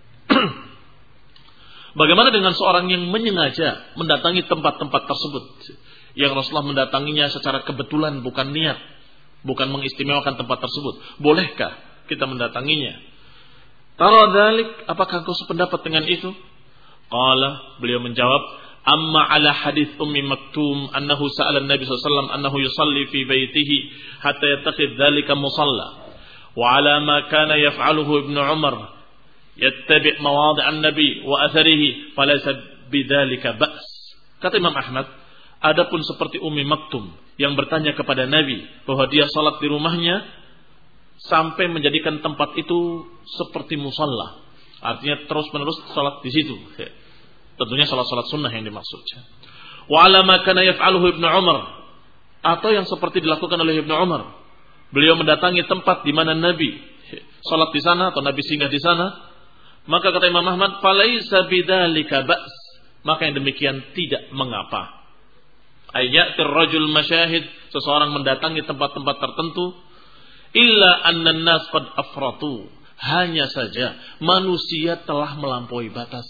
bagaimana dengan seorang yang menyengaja mendatangi tempat-tempat tersebut yang Rasulullah mendatanginya secara kebetulan, bukan niat, bukan mengistimewakan tempat tersebut. Bolehkah kita mendatanginya? Tara dzalik, apakah kau sependapat dengan itu? Qala, beliau menjawab, amma ala hadits Ummi Maktum annahu sa'ala an-nabi sallallahu alaihi wasallam annahu yusalli fi baitihi hatta yattakhidh dzalika musalla. Wa ala ma kana yaf'aluhu Ibnu Umar yattabi' mawadhi' an-nabi wa atharihi falaysa bidzalika ba's. Kata Imam Ahmad, adapun seperti Ummi Maktum yang bertanya kepada Nabi bahwa dia salat di rumahnya sampai menjadikan tempat itu seperti musalla. Artinya terus-menerus salat di situ. Tentunya salat-salat sunnah yang dimaksud. Wa ala ma kana yaf'aluhu Ibnu Umar, atau yang seperti dilakukan oleh Ibnu Umar. Beliau mendatangi tempat di mana Nabi salat di sana atau Nabi singgah di sana. Maka kata Imam Ahmad, falaisa bidzalika ba's, maka yang demikian tidak mengapa. Ayatir rajul masyahid, seseorang mendatangi tempat-tempat tertentu, illa anna an-nas qad afratu, hanya saja manusia telah melampaui batas.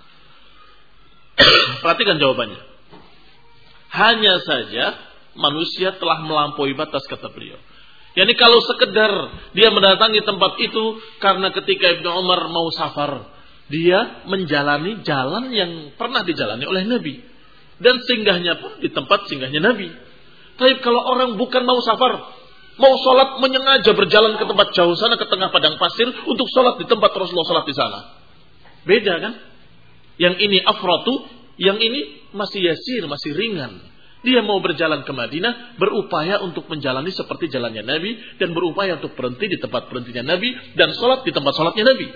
Perhatikan jawabannya. Hanya saja manusia telah melampaui batas, kata beliau. Yani kalau sekedar dia mendatangi tempat itu karena ketika Ibnu Umar mau safar, dia menjalani jalan yang pernah dijalani oleh Nabi. Dan singgahnya pun di tempat singgahnya Nabi. Tapi kalau orang bukan mau safar, mau sholat menyengaja berjalan ke tempat jauh sana, ke tengah padang pasir untuk sholat di tempat Rasulullah sholat di sana. Beda kan? Yang ini afratu, yang ini masih yasir, masih ringan. Dia mau berjalan ke Madinah, berupaya untuk menjalani seperti jalannya Nabi, dan berupaya untuk berhenti di tempat berhentinya Nabi, dan sholat di tempat sholatnya Nabi.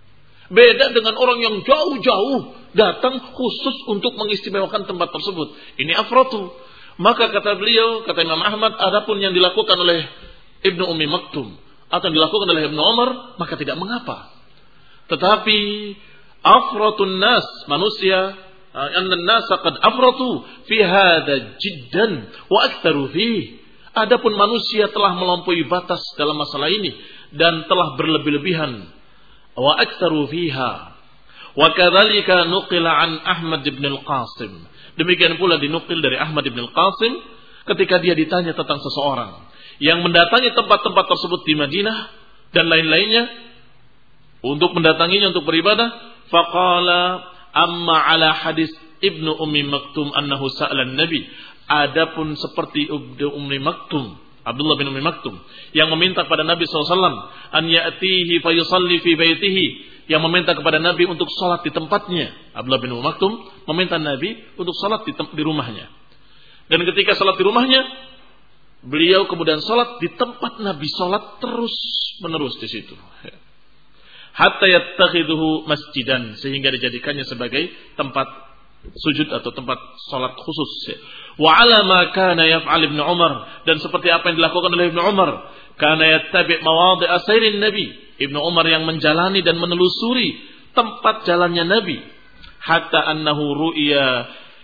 Beda dengan orang yang jauh-jauh datang khusus untuk mengistimewakan tempat tersebut. Ini afratu. Maka kata beliau, kata Imam Ahmad, adapun yang dilakukan oleh Ibnu Ummi Maktum atau yang dilakukan oleh Ibnu Umar, maka tidak mengapa. Tetapi afratun nas, manusia, anna an-nas qad afratu fi hadha jiddan wa aktsaru fihi. Adapun manusia telah melampaui batas dalam masalah ini dan telah berlebih-lebihan. Wa aktsaru fiha. Wa kadzalika nuqila an Ahmad bin al-Qasim. Demikian pula dinukil dari Ahmad bin al-Qasim ketika dia ditanya tentang seseorang yang mendatangi tempat-tempat tersebut di Madinah dan lain-lainnya untuk mendatanginya untuk beribadah, faqala amma ala hadis Ibnu Ummi Maktum annahu sa'ala an-nabi. Adapun seperti Ibnu Ummi Maktum, Abdullah bin Ummi Maktum, yang meminta kepada Nabi shallallahu alaihi wasallam an ya'tihi fa yusalli fi baitihi, yang meminta kepada Nabi untuk salat di tempatnya. Abdullah bin Ummi Maktum meminta Nabi untuk salat di, di rumahnya. Dan ketika salat di rumahnya, beliau kemudian salat di tempat Nabi salat terus menerus di situ. Hatta yattakhiduhu masjidan, sehingga dijadikannya sebagai tempat sujud atau tempat salat khusus. Wa ala ma kana yaf'al Ibnu Umar, dan seperti apa yang dilakukan oleh Ibnu Umar, kana yattabi' mawadhi' asairin Nabi. Ibnu Umar yang menjalani dan menelusuri tempat jalannya Nabi, hatta annahu ru'ya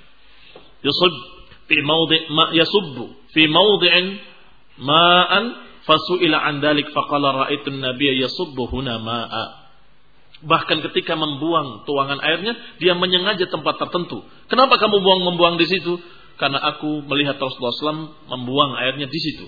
yusub fi mawdi' ma yasubbu fi mawdi'in ma'an fasu'ila an dzalik faqala ra'aitu an-nabiyya yasubbu huna ma'a. Bahkan ketika membuang tuangan airnya, dia menyengaja tempat tertentu. Kenapa kamu buang membuang di situ? Karena aku melihat Rasulullah shallallahu alaihi wasallam membuang airnya di situ.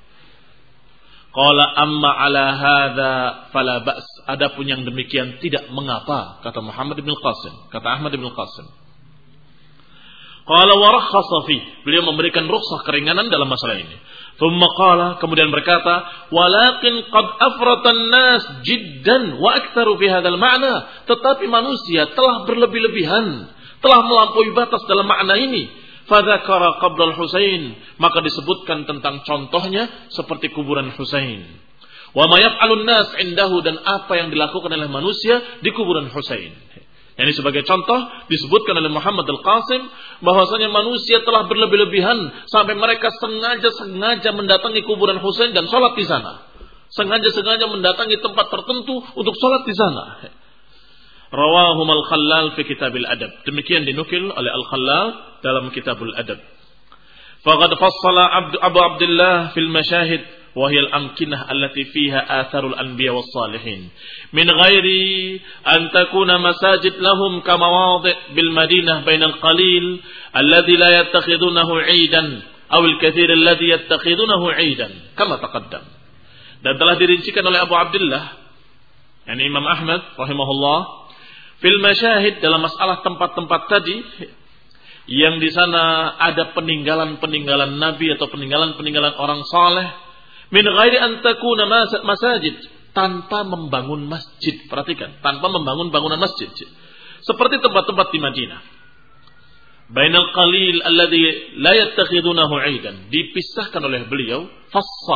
Qala amma ala hadza fala ba's. Adapun yang demikian tidak mengapa, kata Muhammad bin Qasim, kata Ahmad bin Qasim. Qala wa rakhasa fi. Beliau memberikan rukhsah keringanan dalam masalah ini. Thumma qala, kemudian berkata, walakin qad afratan nas jiddan wa aktsaru fi hadzal ma'na. Tetapi manusia telah berlebih-lebihan, telah melampaui batas dalam makna ini. Fadzakara qabr al-Husain, maka disebutkan tentang contohnya seperti kuburan Husain. Wa ma yaf'alun nas indahu, dan apa yang dilakukan oleh manusia di kuburan Husain. Ini sebagai contoh disebutkan oleh Muhammad al-Qasim bahwasanya manusia telah berlebih-lebihan sampai mereka sengaja-sengaja mendatangi kuburan Husain dan sholat di sana. Sengaja-sengaja mendatangi tempat tertentu untuk sholat di sana. Rawahum al-Khallal fi Kitabil Adab. Demikian dinukil oleh Al-Khallal dalam Kitabul Adab. Faqad fassala Abu Abdullah fil Mashahid وهي الأمكنة التي فيها آثار الأنبياء والصالحين من غير أن تكون مساجد لهم كمواضع بالمدينة بين القليل الذي لا يتخذونه عيدا أو الكثير الذي يتخذونه عيدا كما تقدم. Dan telah dirincikan oleh Abu Abdullah, yani Imam Ahmad rahimahullah, fil masyahid, dalam masalah tempat-tempat tadi yang di sana ada peninggalan-peninggalan Nabi atau peninggalan-peninggalan orang saleh, min ghairi an takuna masajid, tanpa membangun masjid. Perhatikan, tanpa membangun bangunan masjid. Seperti tempat-tempat di Madinah. Bainal qalil alladhi la yattakhidunahu 'aidan, dipisahkan oleh beliau, fassala,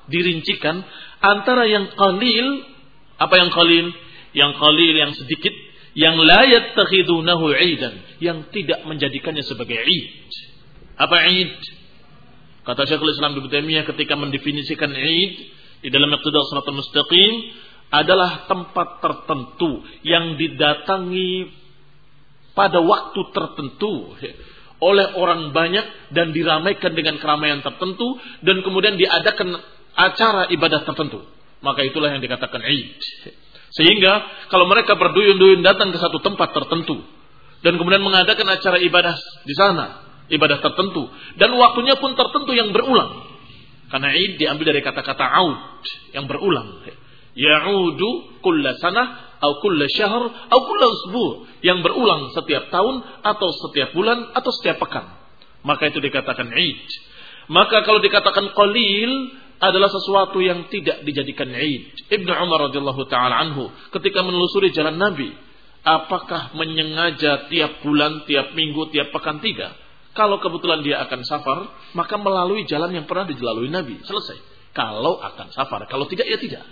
dirincikan antara yang qalil, apa yang qalil? Yang qalil yang sedikit, yang la yattakhidunahu 'idan, yang tidak menjadikannya sebagai 'id. Apa 'id? Kata Syekhul Islam Ibnu Taimiyah ketika mendefinisikan 'id di dalam Iqtida' Shiratal Mustaqim adalah tempat tertentu yang didatangi pada waktu tertentu oleh orang banyak dan diramaikan dengan keramaian tertentu dan kemudian diadakan acara ibadah tertentu. Maka itulah yang dikatakan 'id. Sehingga kalau mereka berduyun-duyun datang ke satu tempat tertentu dan kemudian mengadakan acara ibadah di sana, ibadah tertentu dan waktunya pun tertentu yang berulang. Karena 'id diambil dari kata-kata 'aud yang berulang. Ya'udu kulla sanah atau kulla syahr atau kulla usbu', yang berulang setiap tahun atau setiap bulan atau setiap pekan. Maka itu dikatakan 'id. Maka kalau dikatakan qalil adalah sesuatu yang tidak dijadikan 'id. Ibnu Umar radhiyallahu taala anhu ketika menelusuri jalan Nabi, apakah menyengaja tiap bulan, tiap minggu, tiap pekan? Tidak. Kalau kebetulan dia akan safar, maka melalui jalan yang pernah dilalui Nabi. Selesai. Kalau akan safar, kalau tidak ya tidak.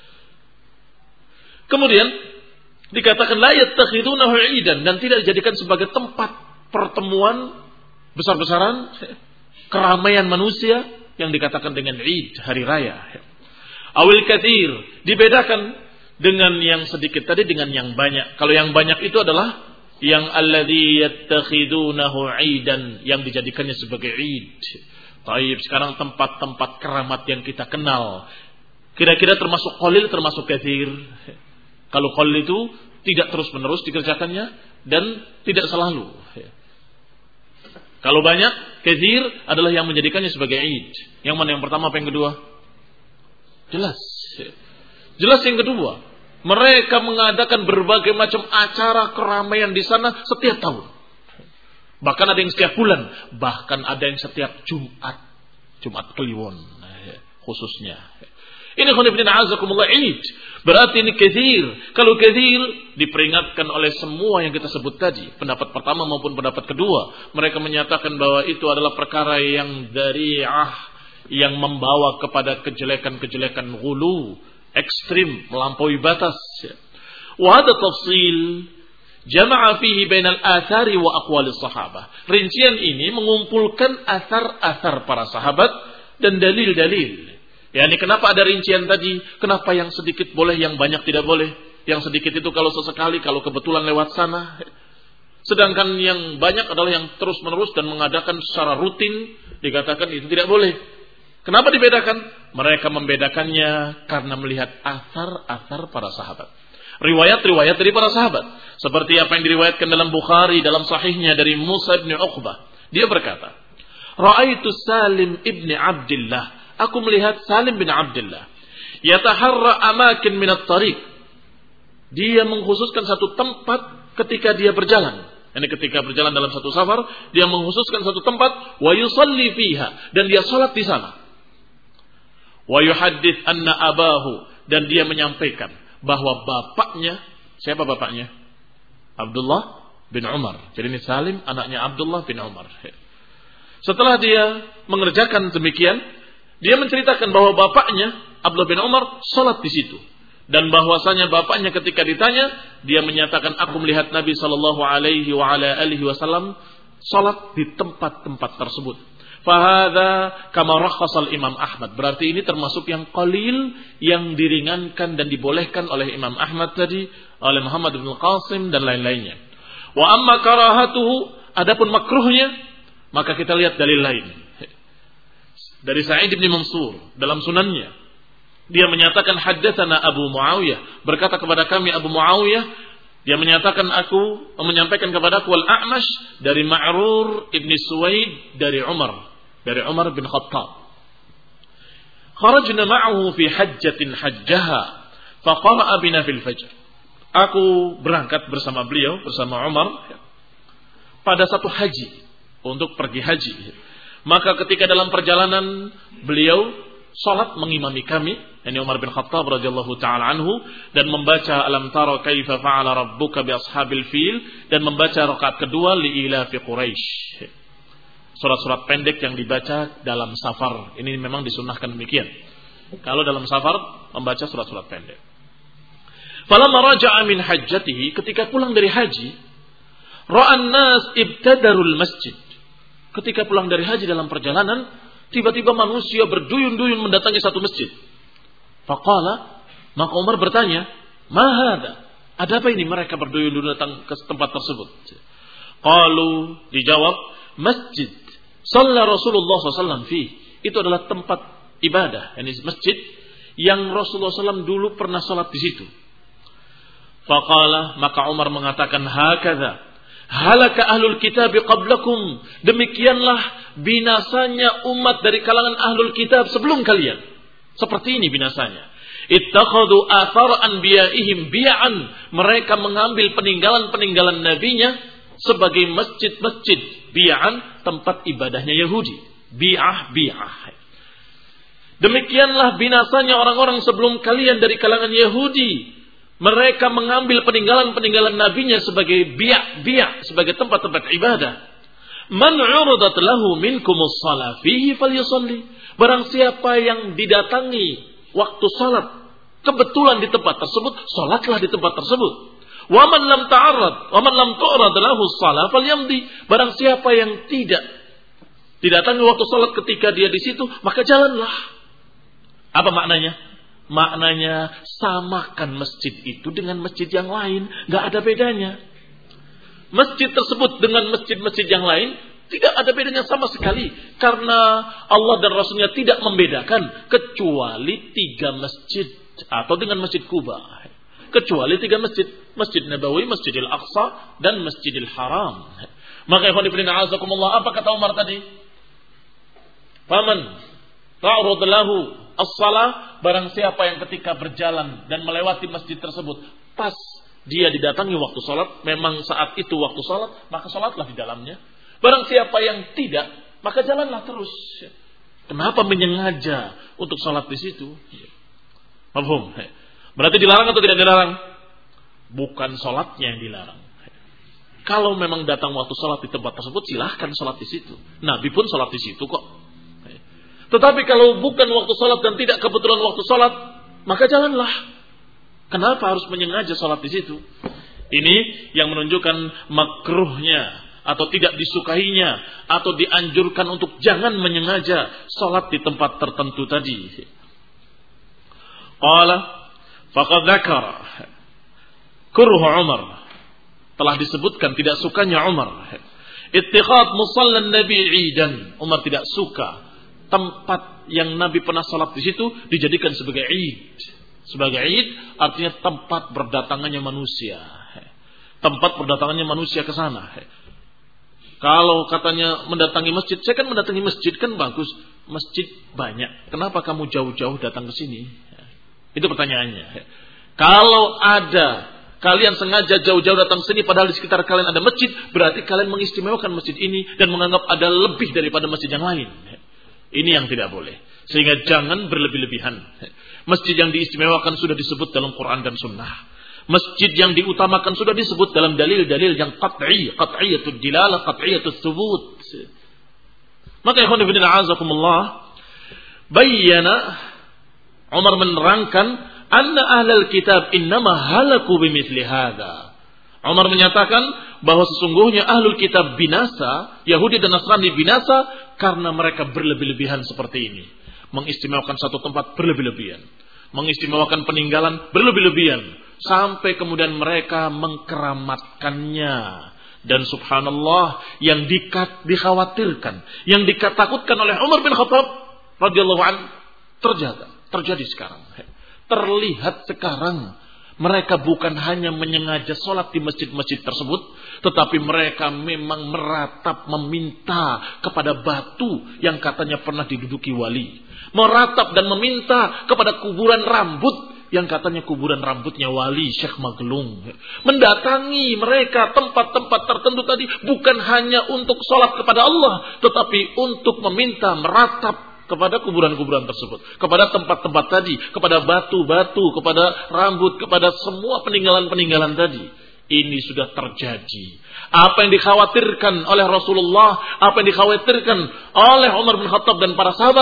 Kemudian dikatakan la yattakhidunahu 'idan, dan tidak dijadikan sebagai tempat pertemuan besar-besaran, keramaian manusia yang dikatakan dengan 'id, hari raya. Awil katsir, dibedakan dengan yang sedikit tadi dengan yang banyak. Kalau yang banyak itu adalah yang alladzi yattakhidunahu 'idan, yang dijadikannya sebagai 'id. Baik, sekarang tempat-tempat keramat yang kita kenal, kira-kira termasuk qalil, termasuk katsir? Kalau qalil itu tidak terus-menerus dikerjakannya dan tidak selalu. Kalau banyak, katsir adalah yang menjadikannya sebagai 'id. Yang mana yang pertama, apa yang kedua? Jelas. Jelas yang kedua. Mereka mengadakan berbagai macam acara keramaian di sana setiap tahun. Bahkan ada yang setiap bulan, bahkan ada yang setiap Jumat. Jumat Kliwon khususnya. Ini khonibina azakumullah 'id. Berarti ini katsir. Kalau katsir diperingatkan oleh semua yang kita sebut tadi, pendapat pertama maupun pendapat kedua, mereka menyatakan bahwa itu adalah perkara yang dari'ah, yang membawa kepada kejelekan-kejelekan ghulu, ekstrim, melampaui batas. Wa hada tafsil jama'a fihi bainal athari wa aqwalis sahabah. Rincian ini mengumpulkan asar-asar para sahabat dan dalil-dalil. Ya, ini kenapa ada rincian tadi? Kenapa yang sedikit boleh, yang banyak tidak boleh? Yang sedikit itu kalau sesekali, kalau kebetulan lewat sana. Sedangkan yang banyak adalah yang terus-menerus dan mengadakan secara rutin, dikatakan itu tidak boleh. Kenapa dibedakan? Mereka membedakannya karena melihat asar-asar para sahabat. Riwayat-riwayat dari para sahabat. Seperti apa yang diriwayatkan dalam Bukhari, dalam sahihnya dari Musa bin Uqbah. Dia berkata, Ra'aitu Salim ibn Abdillah. Aku melihat Salim bin Abdullah yataharra amakin minat tariq. Dia mengkhususkan satu tempat ketika dia berjalan. Ini ketika berjalan dalam satu safar, dia mengkhususkan satu tempat, wa yusalli fiha, dan dia salat di sana. Wa yuhaddits anna abahu, dan dia menyampaikan bahwa bapaknya, siapa bapaknya? Abdullah bin Umar. Jadi ini Salim anaknya Abdullah bin Umar. Setelah dia mengerjakan demikian, dia menceritakan bahwa bapaknya Abdullah bin Umar salat di situ, dan bahwasanya bapaknya ketika ditanya, dia menyatakan, aku melihat Nabi sallallahu alaihi wa ala alihi wasallam salat di tempat-tempat tersebut. Fahadha kama rakhasal Imam Ahmad. Berarti ini termasuk yang qalil, yang diringankan dan dibolehkan oleh Imam Ahmad tadi, oleh Muhammad bin Qasim dan lain-lainnya. Wa amma karahatuhu, adapun makruhnya, maka kita lihat dalil lain. Dari Sa'id bin Mansur dalam sunannya, dia menyatakan haddatsana Abu Muawiyah, berkata kepada kami Abu Muawiyah, dia menyatakan aku menyampaikan kepadaku Al-A'mash dari Ma'rur ibn Suwaid dari Umar, dari Umar bin Khattab. Kharajna ma'ahu fi hajjatin hajjaha fa qara'a bina fil fajr. Aku berangkat bersama beliau, bersama Umar pada satu haji, untuk pergi haji. Maka ketika dalam perjalanan beliau salat mengimami kami, ini Umar bin Khattab radhiyallahu taala anhu, dan membaca alam tara kaifa fa'ala rabbuka bi ashabil fil, dan membaca rakaat kedua li ila fi Quraisy. Surat-surat pendek yang dibaca dalam safar. Ini memang disunnahkan demikian. Kalau dalam safar membaca surat-surat pendek. Falamma raja'a min hajjatihi, ketika pulang dari haji, ra'an nas ibtadarul masjid. Ketika pulang dari haji dalam perjalanan, tiba-tiba manusia berduyun-duyun mendatangi satu masjid. Faqala, maka Umar bertanya, "Ma hadza?" Ada apa ini mereka berduyun-duyun datang ke tempat tersebut? Qalu, dijawab, "Masjid shalla Rasulullah sallallahu alaihi wasallam fi." Itu adalah tempat ibadah, yakni masjid yang Rasulullah sallallahu alaihi wasallam dulu pernah salat di situ. Faqala, maka Umar mengatakan, "Hakadha halaka ahlul kitab qablakum." Demikianlah binasanya umat dari kalangan ahlul kitab sebelum kalian. Seperti ini binasanya. Ittakhadhu athar anbiya'ihim bi'an. Mereka mengambil peninggalan-peninggalan nabinya sebagai masjid-masjid. Bi'an, tempat ibadahnya Yahudi. Bi'ah, bi'ah. Demikianlah binasanya orang-orang sebelum kalian dari kalangan Yahudi. Mereka mengambil peninggalan-peninggalan nabinya sebagai bi'ah, bi'ah, sebagai tempat-tempat ibadah. Man 'uradat lahu minkumus shalah fihi falyusalli. Barang siapa yang didatangi waktu salat kebetulan di tempat tersebut, salatlah di tempat tersebut. Wa man lam ta'arrad, wa man lam tu'rad lahu shalah falyamdi. Barang siapa yang tidak didatangi waktu salat ketika dia di situ, maka jalanlah. Apa maknanya? Maknanya samakan masjid itu dengan masjid yang lain, enggak ada bedanya. Masjid tersebut dengan masjid-masjid yang lain tidak ada bedanya sama sekali, karena Allah dan Rasulnya tidak membedakan kecuali tiga masjid atau dengan Masjid Kuba. Kecuali tiga masjid, Masjid Nabawi, Masjidil Aqsa dan Masjidil Haram. Maka ikhwan fillah azakumullah, apa kata Umar tadi? Faman ta'rud lahu as-salah, barang siapa yang ketika berjalan dan melewati masjid tersebut pas dia didatangi waktu salat, memang saat itu waktu salat, maka salatlah di dalamnya. Barang siapa yang tidak, maka jalanlah terus. Kenapa menyengaja untuk salat di situ? Mafhum? Berarti dilarang atau tidak dilarang? Bukan salatnya yang dilarang. Kalau memang datang waktu salat di tempat tersebut, silahkan salat di situ. Nabi pun salat di situ kok. Tetapi kalau bukan waktu salat dan tidak kebetulan waktu salat, maka jalanlah. Kenapa harus menyengaja salat di situ? Ini yang menunjukkan makruhnya atau tidak disukainya atau dianjurkan untuk jangan menyengaja salat di tempat tertentu tadi. Qala faqad dzakara kurhu Umar, telah disebutkan tidak sukanya Umar ittikhad musallan nabi 'idan. Umar tidak suka tempat yang Nabi pernah salat di situ dijadikan sebagai Id. Sebagai Id artinya tempat berdatangannya manusia. Tempat berdatangannya manusia ke sana. Kalau katanya mendatangi masjid, saya kan mendatangi masjid kan bagus. Masjid banyak. Kenapa kamu jauh-jauh datang ke sini? Itu pertanyaannya. Kalau ada kalian sengaja jauh-jauh datang ke sini padahal di sekitar kalian ada masjid, berarti kalian mengistimewakan masjid ini dan menganggap ada lebih daripada masjid yang lain. Ini yang tidak boleh. Sehingga jangan berlebih-lebihan. Masjid yang diistimewakan sudah disebut dalam Quran dan Sunnah. Masjid yang diutamakan sudah disebut dalam dalil-dalil yang qat'i, qat'iyatud dilalah, qat'iyatud thubut. Maka ikhwan fillah azakumullah, bayyana Umar menerangkan anna ahlal kitab innama halaku bimithli hadza. Umar menyatakan bahwa sesungguhnya ahlul kitab binasa, Yahudi dan Nasrani binasa karena mereka berlebih-lebihan seperti ini. Mengistimewakan satu tempat berlebih-lebihan. Mengistimewakan peninggalan berlebih-lebihan. Sampai kemudian mereka mengkeramatkannya. Dan subhanallah yang dikat, dikhawatirkan, yang dikatakutan oleh Umar bin Khattab radhiyallahu anhu terjadi, terjadi sekarang. Terlihat sekarang. Mereka bukan hanya menyengaja sholat di masjid-masjid tersebut, tetapi mereka memang meratap meminta kepada batu yang katanya pernah diduduki wali. Meratap dan meminta kepada kuburan rambut yang katanya kuburan rambutnya wali Syekh Maglung. Mendatangi mereka tempat-tempat tertentu tadi bukan hanya untuk sholat kepada Allah, tetapi untuk meminta, meratap kepada kuburan-kuburan tersebut, kepada tempat-tempat tadi, kepada batu-batu, kepada rambut, kepada semua peninggalan-peninggalan tadi. Ini sudah terjadi. Apa yang dikhawatirkan oleh Rasulullah, apa yang dikhawatirkan oleh Umar bin Khattab dan para sahabat,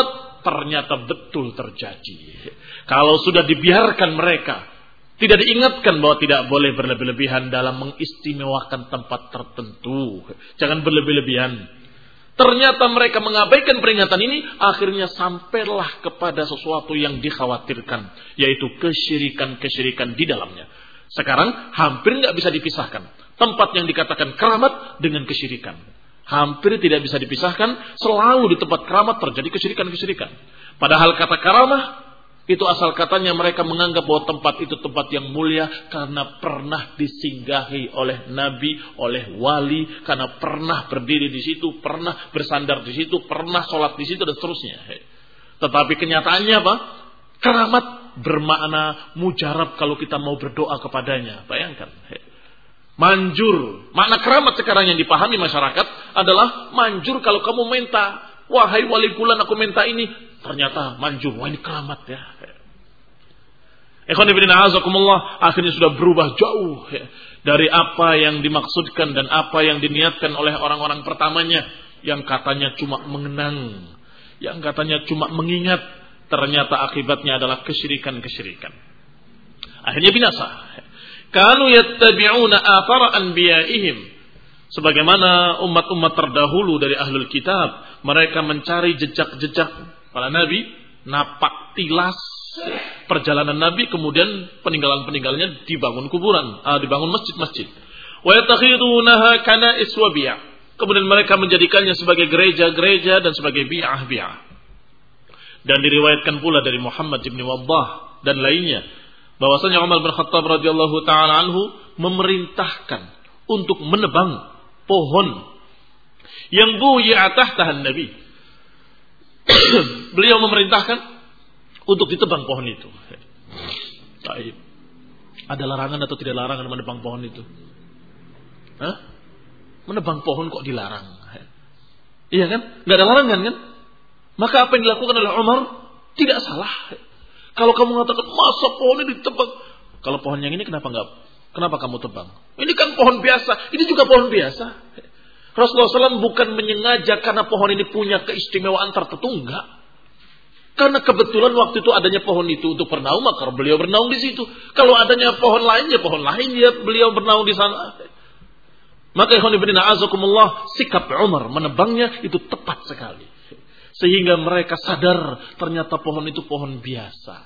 ternyata betul terjadi. Kalau sudah dibiarkan mereka, tidak diingatkan bahwa tidak boleh berlebih-lebihan dalam mengistimewakan tempat tertentu. Jangan berlebih-lebihan. Ternyata mereka mengabaikan peringatan ini, akhirnya sampailah kepada sesuatu yang dikhawatirkan, yaitu kesyirikan-kesyirikan di dalamnya. Sekarang hampir nggak bisa dipisahkan tempat yang dikatakan keramat dengan kesyirikan. Hampir tidak bisa dipisahkan, selalu di tempat keramat terjadi kesyirikan-kesyirikan. Padahal kata karamah itu asal katanya mereka menganggap bahwa tempat itu tempat yang mulia karena pernah disinggahi oleh nabi, oleh wali, karena pernah berdiri di situ, pernah bersandar di situ, pernah sholat di situ dan seterusnya. Tetapi kenyataannya apa? Keramat bermakna mujarab kalau kita mau berdoa kepadanya. Bayangkan. Manjur. Makna keramat sekarang yang dipahami masyarakat adalah manjur kalau kamu minta, wahai wali fulan aku minta ini, ternyata manjur. Wah, ini keramat ya. Ikhwan fillah azakumullah, akhirnya sudah berubah jauh ya, dari apa yang dimaksudkan dan apa yang diniatkan oleh orang-orang pertamanya, yang katanya cuma mengenang, yang katanya cuma mengingat, ternyata akibatnya adalah kesyirikan-kesyirikan. Akhirnya binasa. Kanu yattabi'una athara anbiya'ihim. Sebagaimana umat-umat terdahulu dari ahlul kitab, mereka mencari jejak-jejak para nabi, napak tilas perjalanan nabi, kemudian peninggalan-peninggalannya dibangun kuburan, ah, dibangun masjid-masjid. Wa yatakhidunaha kana'is wa bi'a. Kemudian mereka menjadikannya sebagai gereja-gereja dan sebagai bi'ah-bi'ah. Dan diriwayatkan pula dari Muhammad bin Wabbah dan lainnya bahwasanya Umar bin Khattab radhiyallahu taala anhu memerintahkan untuk menebang pohon yang buya tahtahan nabi. Beliau memerintahkan untuk ditebang pohon itu. Baik. Ada larangan atau tidak larangan menebang pohon itu? Hah? Menebang pohon kok dilarang? Iya kan? Gak ada larangan kan? Maka apa yang dilakukan oleh Umar tidak salah. Kalau kamu mengatakan masa pohon ini ditebang, kalau pohon yang ini kenapa enggak? Kenapa kamu tebang? Ini kan pohon biasa. Ini juga pohon biasa. Rasulullah shallallahu alaihi wasallam bukan menyengaja karena pohon ini punya keistimewaan tertentu, enggak. Karena kebetulan waktu itu adanya pohon itu untuk bernaung, maka beliau bernaung di situ. Kalau adanya pohon lain, ya pohon lain, ya beliau bernaung di sana. Maka ikhwan fillah azakumullah, sikap Umar menebangnya itu tepat sekali. Sehingga mereka sadar ternyata pohon itu pohon biasa.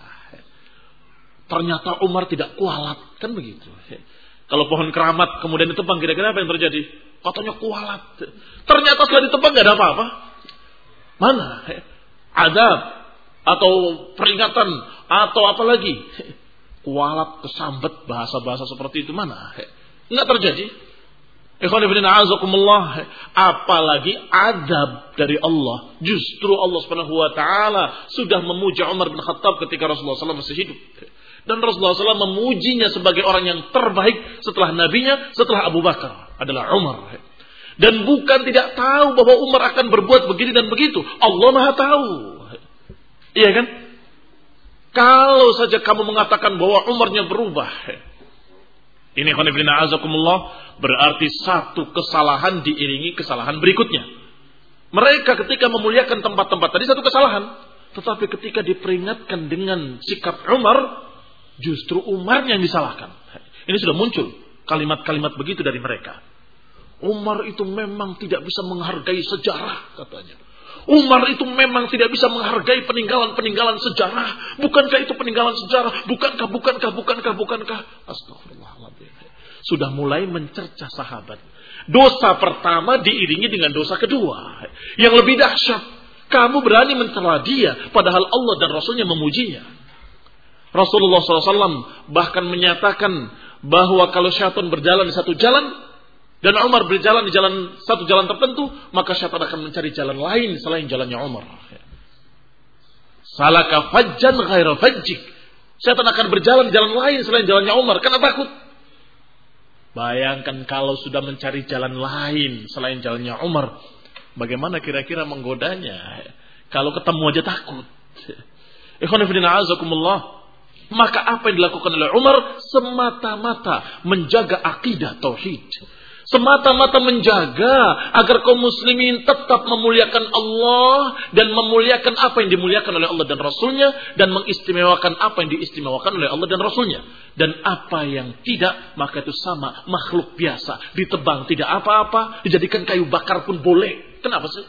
Ternyata Umar tidak kualat, kan begitu. Kalau pohon keramat kemudian ditebang, kira-kira apa yang terjadi? Katanya kualat. Ternyata setelah ditebang gak ada apa-apa. Mana? Azab atau peringatan atau apa lagi? Kualat, kesambet, bahasa-bahasa seperti itu mana? Enggak terjadi. Ikhwan fillah azakumullah, apalagi adab dari Allah. Justru Allah Subhanahu wa taala sudah memuji Umar bin Khattab ketika Rasulullah shallallahu alaihi wasallam masih hidup. Dan Rasulullah shallallahu alaihi wasallam memujinya sebagai orang yang terbaik setelah nabinya, setelah Abu Bakar adalah Umar. Dan bukan tidak tahu bahwa Umar akan berbuat begini dan begitu. Allah Maha tahu. Iya kan? Kalau saja kamu mengatakan bahwa Umarnya berubah, ini khonifina azakumullah, berarti satu kesalahan diiringi kesalahan berikutnya. Mereka ketika memuliakan tempat-tempat tadi satu kesalahan, tetapi ketika diperingatkan dengan sikap Umar, justru Umar yang disalahkan. Ini sudah muncul kalimat-kalimat begitu dari mereka. Umar itu memang tidak bisa menghargai sejarah, katanya. Umar itu memang tidak bisa menghargai peninggalan-peninggalan sejarah. Bukankah itu peninggalan sejarah? Bukankah, bukankah, bukankah, bukankah? Astagfirullahaladzim. Sudah mulai mencerca sahabat. Dosa pertama diiringi dengan dosa kedua. Yang lebih dahsyat, kamu berani mencela dia, padahal Allah dan Rasulnya memujinya. Rasulullah shallallahu alaihi wasallam bahkan menyatakan bahwa kalau syaitan berjalan di satu jalan, dan Umar berjalan di jalan satu jalan tertentu, maka syaitan akan mencari jalan lain selain jalannya Umar. Salaka fajjan ghaira fajjik. Syaitan akan berjalan di jalan lain selain jalannya Umar karena takut. Bayangkan kalau sudah mencari jalan lain selain jalannya Umar, bagaimana kira-kira menggodanya? Kalau ketemu aja takut. Ikhwan fillah azakumullah. Maka apa yang dilakukan oleh Umar semata-mata menjaga akidah tauhid. semata-mata menjaga agar kaum muslimin tetap memuliakan Allah dan memuliakan apa yang dimuliakan oleh Allah dan Rasulnya, dan mengistimewakan apa yang diistimewakan oleh Allah dan Rasulnya. Dan apa yang tidak, maka itu sama makhluk biasa, ditebang tidak apa-apa, dijadikan kayu bakar pun boleh. Kenapa sih?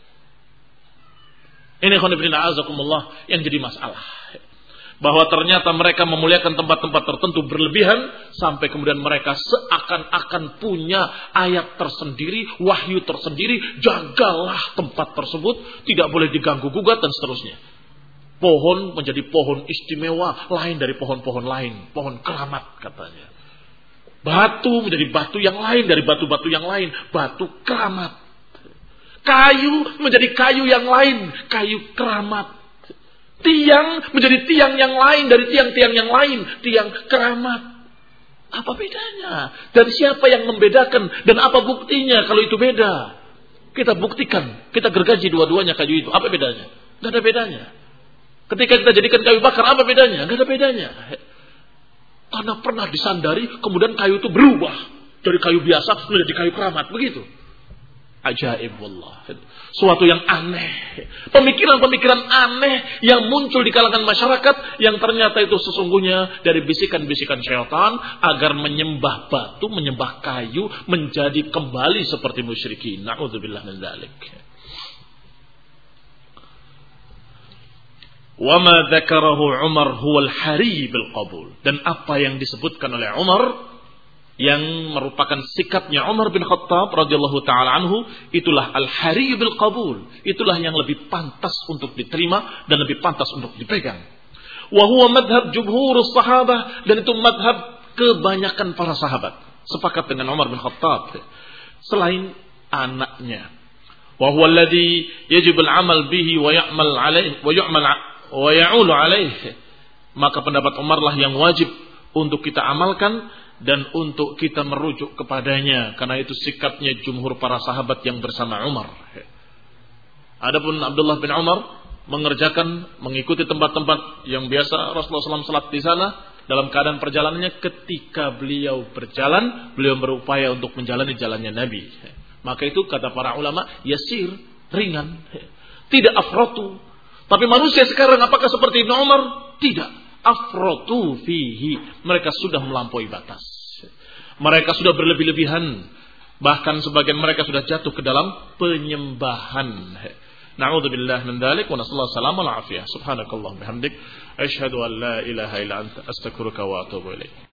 Ini khonifidina azakumullah yang jadi masalah. Bahwa ternyata mereka memuliakan tempat-tempat tertentu berlebihan, sampai kemudian mereka seakan-akan punya ayat tersendiri, wahyu tersendiri, jagalah tempat tersebut, tidak boleh diganggu-gugat dan seterusnya. Pohon menjadi pohon istimewa, lain dari pohon-pohon lain, pohon keramat katanya. Batu menjadi batu yang lain dari batu-batu yang lain, batu keramat. Kayu menjadi kayu yang lain, kayu keramat. Tiang menjadi tiang yang lain dari tiang-tiang yang lain, tiang keramat. Apa bedanya? Dan siapa yang membedakan? Dan apa buktinya kalau itu beda? Kita buktikan, kita gergaji dua-duanya kayu itu. Apa bedanya? Gak ada bedanya. Ketika kita jadikan kayu bakar, apa bedanya? Gak ada bedanya. Karena pernah disandari, kemudian kayu itu berubah dari kayu biasa menjadi kayu keramat, begitu. Ajaib wallah. Suatu yang aneh. Pemikiran-pemikiran aneh yang muncul di kalangan masyarakat, yang ternyata itu sesungguhnya dari bisikan-bisikan syaitan agar menyembah batu, menyembah kayu, menjadi kembali seperti musyrikin. Na'udzubillah min dzalik. Wa ma dzakarahu Umar huwal hari bil qabul. Dan apa yang disebutkan oleh Umar, yang merupakan sikapnya Umar bin Khattab radhiyallahu taala anhu, itulah al-hari bil qabul, itulah yang lebih pantas untuk diterima dan lebih pantas untuk dipegang. Wa huwa madhhab jumhurus sahabah, dan itu madhab kebanyakan para sahabat sepakat dengan Umar bin Khattab selain anaknya. Wa huwa alladhi yajib al-amal bihi wa ya'mal alaihi wa yu'mal wa ya'ulu alaihi. Maka pendapat Umar lah yang wajib untuk kita amalkan dan untuk kita merujuk kepadanya, karena itu sikapnya jumhur para sahabat yang bersama Umar. Adapun Abdullah bin Umar mengerjakan, mengikuti tempat-tempat yang biasa Rasulullah shallallahu alaihi wasallam salat di sana dalam keadaan perjalanannya. Ketika beliau berjalan, beliau berupaya untuk menjalani jalannya Nabi. Maka itu kata para ulama yasir, ringan, tidak afratu. Tapi manusia sekarang apakah seperti Ibnu Umar? Tidak. Afratu fihi, mereka sudah melampaui batas, mereka sudah berlebih-lebihan, bahkan sebagian mereka sudah jatuh ke dalam penyembahan. Na'udzubillah min dzalik wa nasallahu alaihi wa sallam. Subhanakallah bihamdik, asyhadu an la ilaha illa anta, astaghfiruka wa atubu ilaik.